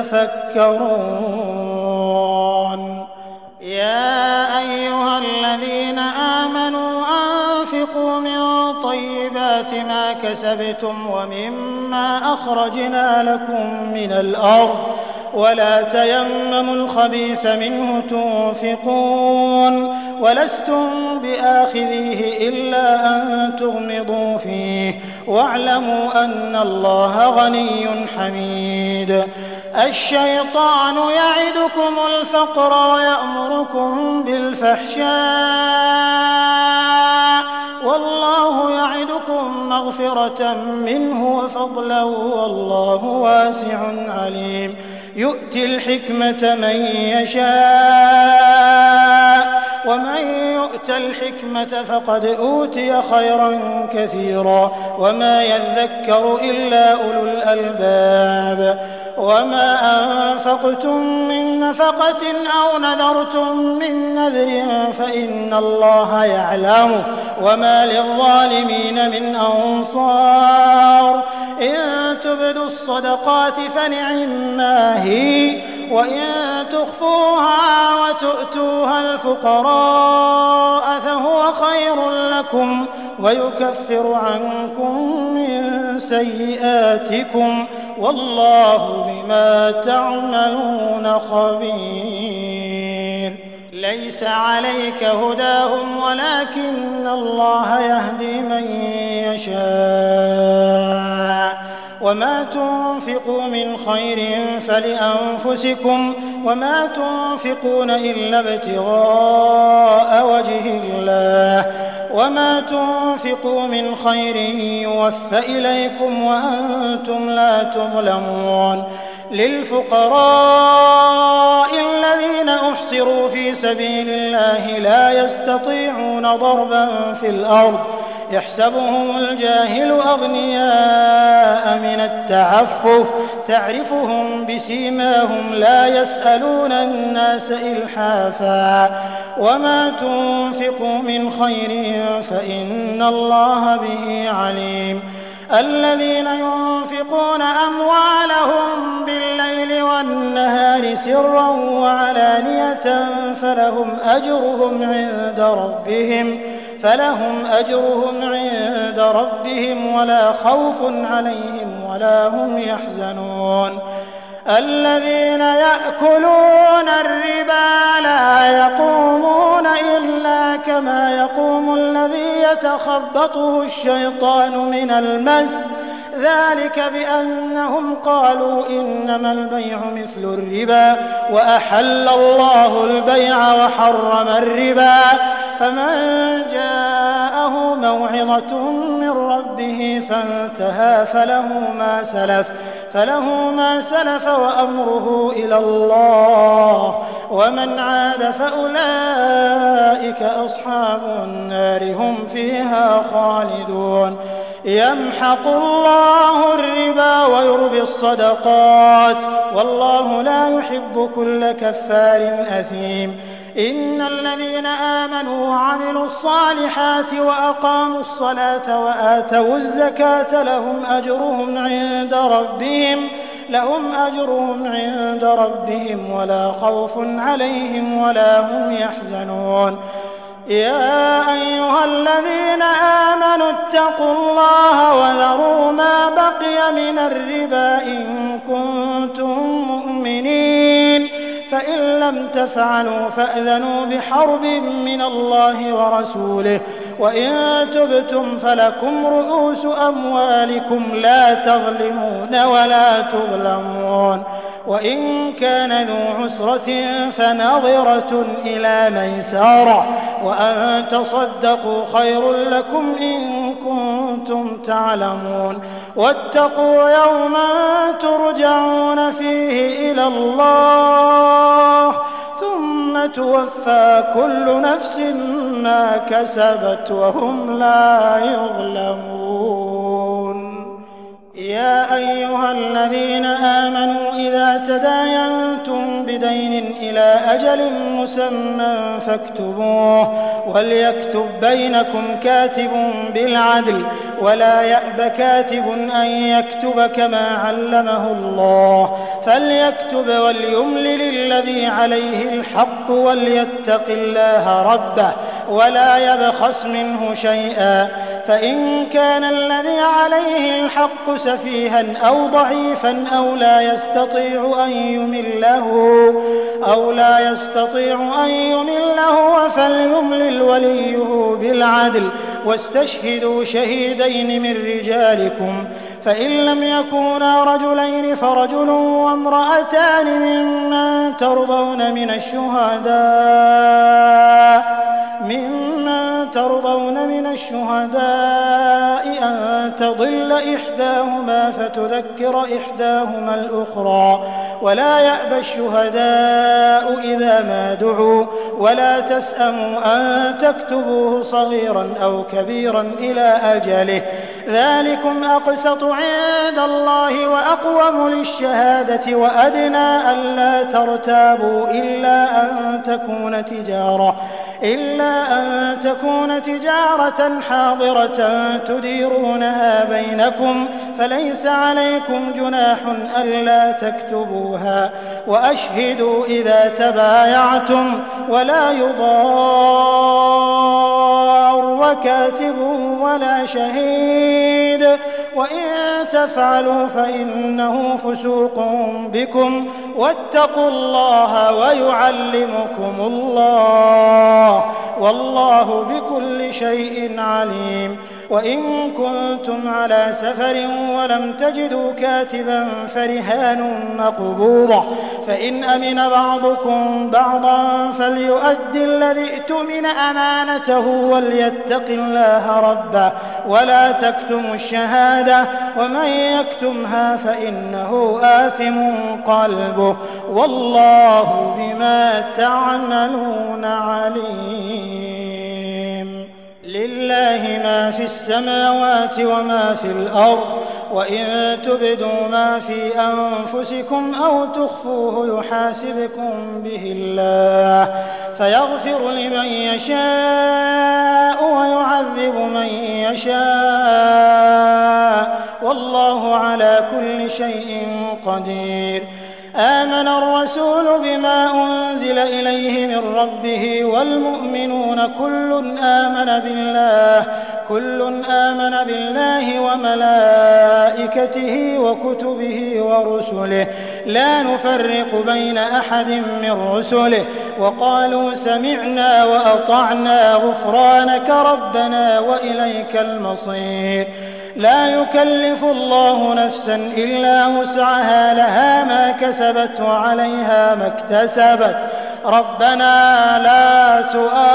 تتفكرون. يا أيها الذين آمنوا أنفقوا من طيبات ما كسبتم ومما أخرجنا لكم من الأرض ولا تيمموا الخبيث منه تنفقون ولستم بآخذيه إلا أن تغمضوا فيه واعلموا أن الله غني حميد. الشيطان يعدكم الفقر ويأمركم بالفحشاء والله يعدكم مغفرة منه وفضلا والله واسع عليم. يؤتي الحكمة من يشاء ومن يؤت الحكمة فقد أوتي خيرا كثيرا وما يذكر إلا أولو الألباب. وما أنفقتم من نفقة أو نذرتم من نذر فإن الله يعلمه وما للظالمين من أنصار. إن تبدوا الصدقات فنعما هي وإن تخفوها وتؤتوها الفقراء فهو خير لكم ويكفر عنكم من سيئاتكم والله بما تعملون خبير. ليس عليك هداهم ولكن الله يهدي من يشاء وما تنفقوا من خير فلأنفسكم وما تنفقون إلا ابتغاء وجه الله وما تنفقوا من خير يوفى إليكم وأنتم لا تظلمون. للفقراء الذين أحصروا في سبيل الله لا يستطيعون ضربا في الأرض يحسبهم الجاهل أغنياء من التعفف تعرفهم بسيماهم لا يسألون الناس إلحافا وما تنفقوا من خير فإن الله به عليم. الذين ينفقون أموالهم بالليل والنهار سرا وعلانية فلهم أجرهم عند ربهم فلهم أجرهم عند ربهم ولا خوف عليهم ولا هم يحزنون. الذين يأكلون الربا لا يقومون إلا كما يقوم الذي يتخبطه الشيطان من المس ذلك بأنهم قالوا إنما البيع مثل الربا وأحل الله البيع وحرم الربا فمن جاءه موعظة من ربه فانتهى فله ما سلف فله ما سلف وأمره إلى الله ومن عاد فأولئك أصحاب النار هم فيها خالدون يمحق الله الربا ويربي الصدقات والله لا يحب كل كفار أثيم إن الذين آمنوا وعملوا الصالحات وأقاموا الصلاة وآتوا الزكاة لهم أجرهم عند ربهم لهم أجرهم عند ربهم ولا خوف عليهم ولا هم يحزنون يا أيها الذين آمنوا اتقوا الله وذروا ما بقي من الربا إن كنتم مؤمنين فإن لم تفعلوا فأذنوا بحرب من الله ورسوله وإن تبتم فلكم رؤوس أموالكم لا تظلمون ولا تظلمون وإن كان ذو عسرة فنظرة إلى ميسرة وأن تصدقوا خير لكم إن كنتم تعلمون واتقوا يوما ترجعون فيه إلى الله ثم توفى كل نفس ما كسبت وهم لا يظلمون يا أيها الذين آمنوا إذا تداينتم بدين إلى أجل مسمى فاكتبوه وليكتب بينكم كاتب بالعدل ولا يأب كاتب أن يكتب كما علمه الله فليكتب وليملل الذي عليه الحق وليتق الله ربه ولا يبخس منه شيئا فإن كان الذي عليه الحق سفيها أو ضعيفا أو لا يستطيع أن يمله أو لا يستطيع أن يمله فليملل وليه بالعدل واستشهدوا شهيدين من رجالكم فإن لم يكونا رجلين فرجل وامرأتان ممن ترضون من الشهداء ممن ترضون من الشهداء أن تضل إحداهما فتذكر إحداهما الأخرى ولا يأبى الشهداء إذا ما دعوا ولا تسأموا أن تكتبوه صغيرا أو كبيرا إلى أجله ذلكم أقسط عند الله وأقوم للشهادة وأدنى ألا ترتابوا إلا أن تكون تجارة إلا أن تكون تجارة حاضرة تديرونها بينكم فليس عليكم جناح ألا تكتبوها وأشهدوا إذا تبايعتم ولا يضار كاتب ولا شهيد وإن تفعلوا فإنه فسوق بكم واتقوا الله ويعلمكم الله والله بكل شيء عليم وإن كنتم على سفر ولم تجدوا كاتبا فرهان مقبوضة فإن أمن بعضكم بعضا فليؤدي الذي ائتمن أمانته وليتق الله ربه ولا تكتموا الشهادة ومن يكتمها فإنه آثم قلبه والله بما تعملون عليم لله ما في السماوات وما في الأرض وإن تبدوا ما في أنفسكم أو تخفوه يحاسبكم به الله فيغفر لمن يشاء ويعذب من يشاء والله على كل شيء قدير آمن الرسول بما أنزل إليه من ربه والمؤمنون كل آمن بالله كل آمن بالله وملائكته وكتبه ورسله لا نفرق بين أحد من رسله وقالوا سمعنا وأطعنا غفرانك ربنا وإليك المصير لا يكلف الله نفسا إلا وسعها لها ما كسبت وعليها ما اكتسبت ربنا لا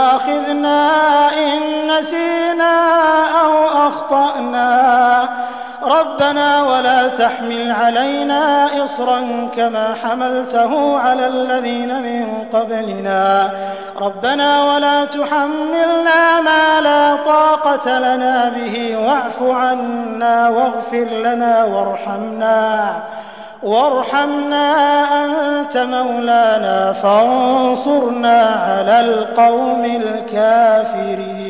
تؤاخذنا إن نسينا أو أخطأنا ربنا ولا تحمل علينا إصرا كما حملته على الذين من قبلنا ربنا ولا تحملنا ما لا طاقة لنا به واعف عنا واغفر لنا وارحمنا وارحمنا أنت مولانا فانصرنا على القوم الكافرين.